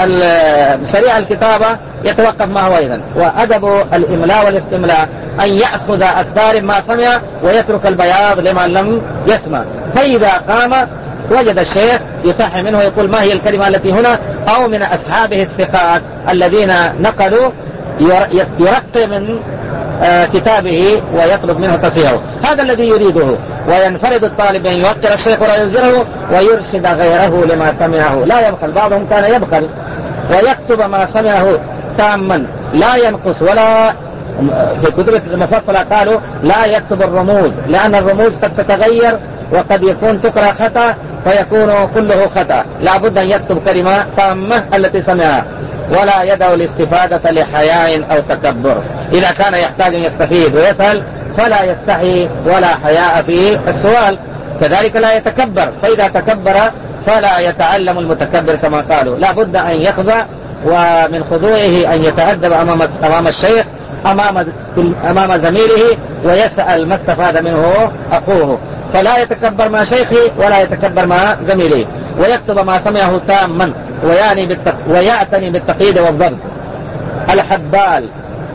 B: سريع الكتابة يتوقف معه أيضا. وأدب الإملاء والاستملاء أن يأخذ الطالب ما سمع ويترك البياض لمن لم يسمع. فإذا قام وجد الشيخ يصحح منه يقول ما هي الكلمة التي هنا، أو من أصحابه الثقات الذين نقلوا يرقي من كتابه ويطلب منه تصحيحه. هذا الذي يريده. وينفرد الطالب أن يوقر الشيخ ولا يزجره ويرشد غيره لما سمعه، لا يبخل. بعضهم كان يبخل ويكتب ما سمعه تاما لا ينقص. ولا في كتب المفصلة قالوا لا يكتب الرموز، لأن الرموز قد تتغير وقد يكون تقرأ خطأ فيكون كله خطأ. لا بد أن يكتب كلمة تامة التي سمعها. ولا يدعو الاستفادة لحياء أو تكبر. إذا كان يحتاج أن يستفيد ويسأل فلا يستحي ولا حياء في السؤال. كذلك لا يتكبر، فإذا تكبر فلا يتعلم المتكبر كما قالوا. لا بد أن يخضع، ومن خضوعه أن يتأدب أمام أمام الشيخ أمام أمام زميله ويسأل ما استفاد منه أخوه. فلا يتكبر مع شيخه ولا يتكبر مع زميله، ويكتب ما سمعه تاما ويعني بالتق... ويعتني بالتقييد والضبط. الحبال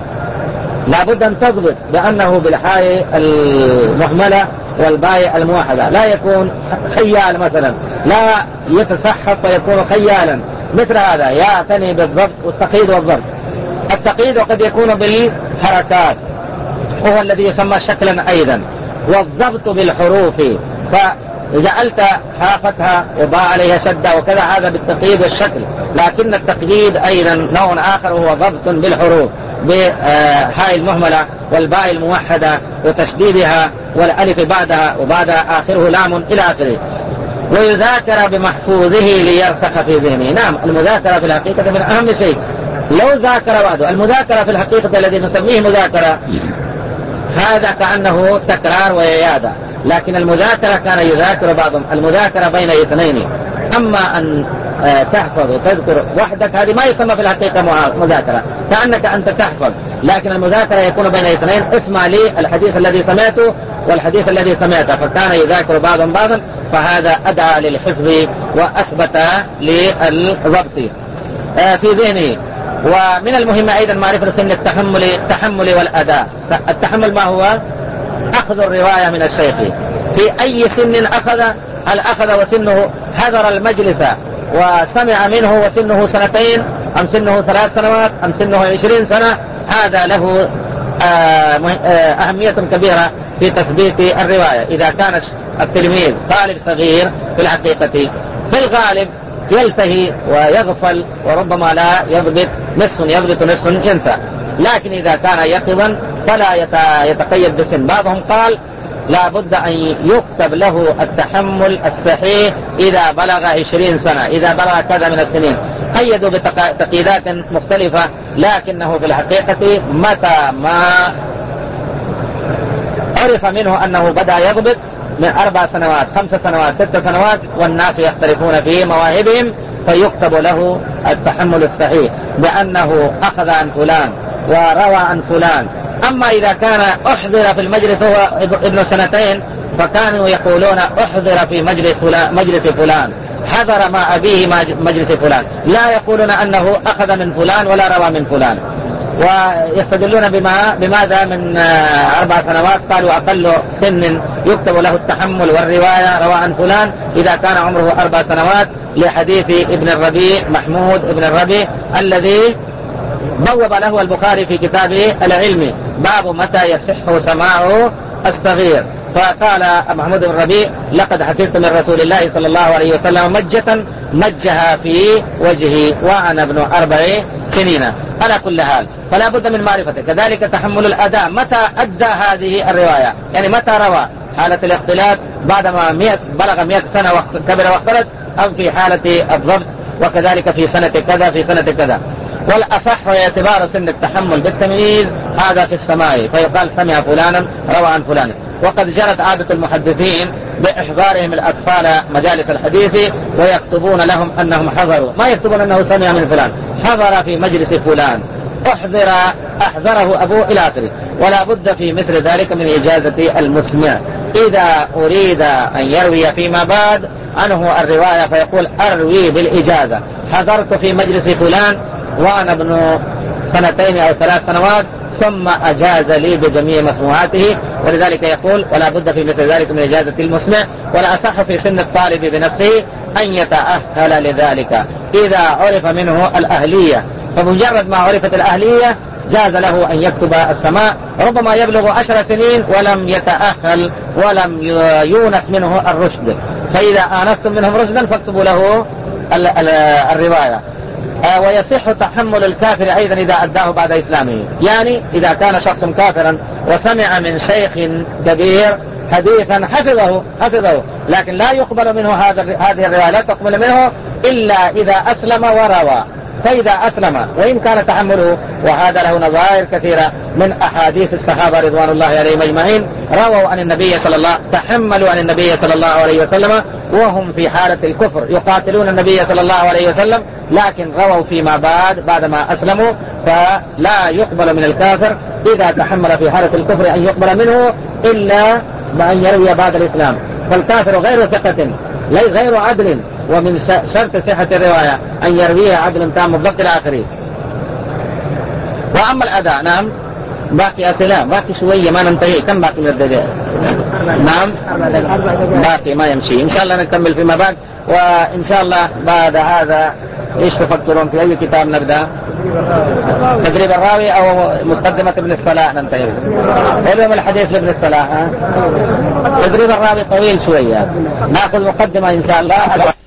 B: لا بد أن تضبط بأنه بالحاء المهملة والباء الموحدة، لا يكون خيال مثلا، لا يتسحب ويكون خيالا. مثل هذا يعتني بالضبط والتقييد والضبط. التقييد قد يكون بالحركات وهو الذي يسمى شكلا أيضا، والضبط بالحروف. فجعلت حافتها وباء عليها شدة وكذا، هذا بالتقييد والشكل. لكن التقييد أيضا نوع آخر هو ضبط بالحروف، بحاء المهملة والباء الموحدة وتشديدها والألف بعدها وبعدها آخره لام إلى آخره. ويذاكر بمحفوظه ليرسخ في ذهنه. نعم، المذاكرة في الحقيقة من أهم شيء. لو ذاكر بعده، المذاكرة في الحقيقة الذي نسميه مذاكرة هذا كأنه تكرار ويعادة، لكن المذاكرة كان يذاكر بعضهم. المذاكرة بين اثنين. أما أن تحفظ وتذكر وحدك هذه ما يسمى في الحقيقة مذاكرة، كأنك أنت تحفظ، لكن المذاكرة يكون بين اثنين. اسمع لي الحديث الذي سمعته والحديث الذي سمعته، فكان يذاكر بعضهم بعضا، فهذا أدعى للحفظ وأثبت للضبط في ذهنه. ومن المهم أيضا معرفة سن التحمل التحمل والأداء. التحمل ما هو؟ أخذ الرواية من الشيخ في أي سن أخذ هل أخذ وسنه حضر المجلس وسمع منه وسنه سنتين أم سنه ثلاث سنوات أم سنه عشرين سنة؟ هذا له أهمية كبيرة في تثبيت الرواية. إذا كان التلميذ طالب صغير في الحقيقة في الغالب يلتهي ويغفل وربما لا يضبط، نصف يضبط نصف ينسى. لكن إذا كان يقظا فلا يتقيد بسن. بعضهم قال لا بد أن يكتب له التحمل الصحيح إذا بلغ عشرين سنة، إذا بلغ كذا من السنين. قيدوا بتقييدات مختلفة، لكنه في الحقيقة متى ما عرف منه أنه بدأ يضبط من أربع سنوات خمس سنوات ست سنوات والناس يختلفون في مواهبهم، فيكتب له التحمل الصحيح بأنه أخذ عن فلان وروى عن فلان. أما إذا كان أحضر في المجلس هو ابن سنتين فكانوا يقولون أحضر في مجلس فلان, مجلس فلان حضر مع أبيه مجلس فلان، لا يقولون أنه أخذ من فلان ولا روى من فلان. ويستدلون بما بماذا من أربع سنوات، قالوا أقل سن يكتب له التحمل والرواية روى عن فلان إذا كان عمره أربع سنوات، لحديث ابن الربيع محمود ابن الربيع الذي بوب له البخاري في كتابه العلمي باب متى يصح سماعه الصغير. فقال محمود بن الربيع لقد حفظت من رسول الله صلى الله عليه وسلم مجة مجها في وجهي وأنا ابن أربع سنين. على كل حال فلا بد من معرفته. كذلك تحمل الأداء، متى أدى هذه الرواية، يعني متى روى، حالة الاختلاط بعدما بلغ مئة سنة وكبر واختلط، أو في حالة الضبط، وكذلك في سنة كذا في سنة كذا. والأصح اعتبار سن التحمل بالتمييز هذا في السماع، فيقال سمع فلانا روى عن فلان. وقد جرت عادة المحدثين بإحضارهم الأطفال مجالس الحديث ويكتبون لهم أنهم حضروا، ما يكتبون أنه سمع من فلان، حضر في مجلس فلان، أحضر أحضره أبوه إلى آخره. ولا بد في مثل ذلك من إجازة المسمع إذا أريد أن يروي فيما بعد عنه الرواية فيقول أروي بالإجازة، حضرت في مجلس فلان وأنا ابن سنتين أو ثلاث سنوات ثم أجاز لي بجميع مسموعاته. ولذلك يقول ولا بد في مثل ذلك من إجازة المسمع. ولا أصح في سن الطالب بنفسه أن يتأهل لذلك إذا عرف منه الأهلية، فمجرد ما عرفت الأهلية جاز له أن يكتب السماع. ربما يبلغ عشر سنين ولم يتأهل ولم يونس منه الرشد، فإذا آنستم منهم رشدا فاكتبوا له الرواية. ويصح تحمل الكافر أيضا إذا أداه بعد إسلامه، يعني إذا كان شخص كافرا وسمع من شيخ كبير حديثا حفظه حفظه لكن لا يقبل منه هذا هذه الرواية، لا تقبل منه إلا إذا أسلم وروى. فإذا أسلم وإن كان تحمله، وهذا له نظائر كثيرة من أحاديث الصحابة رضوان الله عليهم أجمعين، رووا عن النبي صلى الله تحملوا عن النبي صلى الله عليه وسلم وهم في حالة الكفر يقاتلون النبي صلى الله عليه وسلم، لكن رووا فيما بعد بعدما أسلموا. فلا يقبل من الكافر إذا تحمل في حالة الكفر أن يقبل منه إلا بأن يروي بعد الإسلام. فالكافر غير ثقة غير عدل، ومن شرط صحة الرواية أن يرويها عدل تام بالضبط إلى آخره. وأما الأداء نعم باقي أسئلة، باقي شوية ما ننتهي. كم باقي من الدقائق؟ نعم باقي ما يمشي. إن شاء الله نكمل فيما بعد. وإن شاء الله بعد هذا إيش تفكرون في أي كتاب نبدأ؟ تدريب الراوي أو مقدمة ابن الصلاح ننتهي؟ علوم الحديث لابن الصلاح. تدريب الراوي طويل شوية، نأخذ مقدمة إن شاء الله.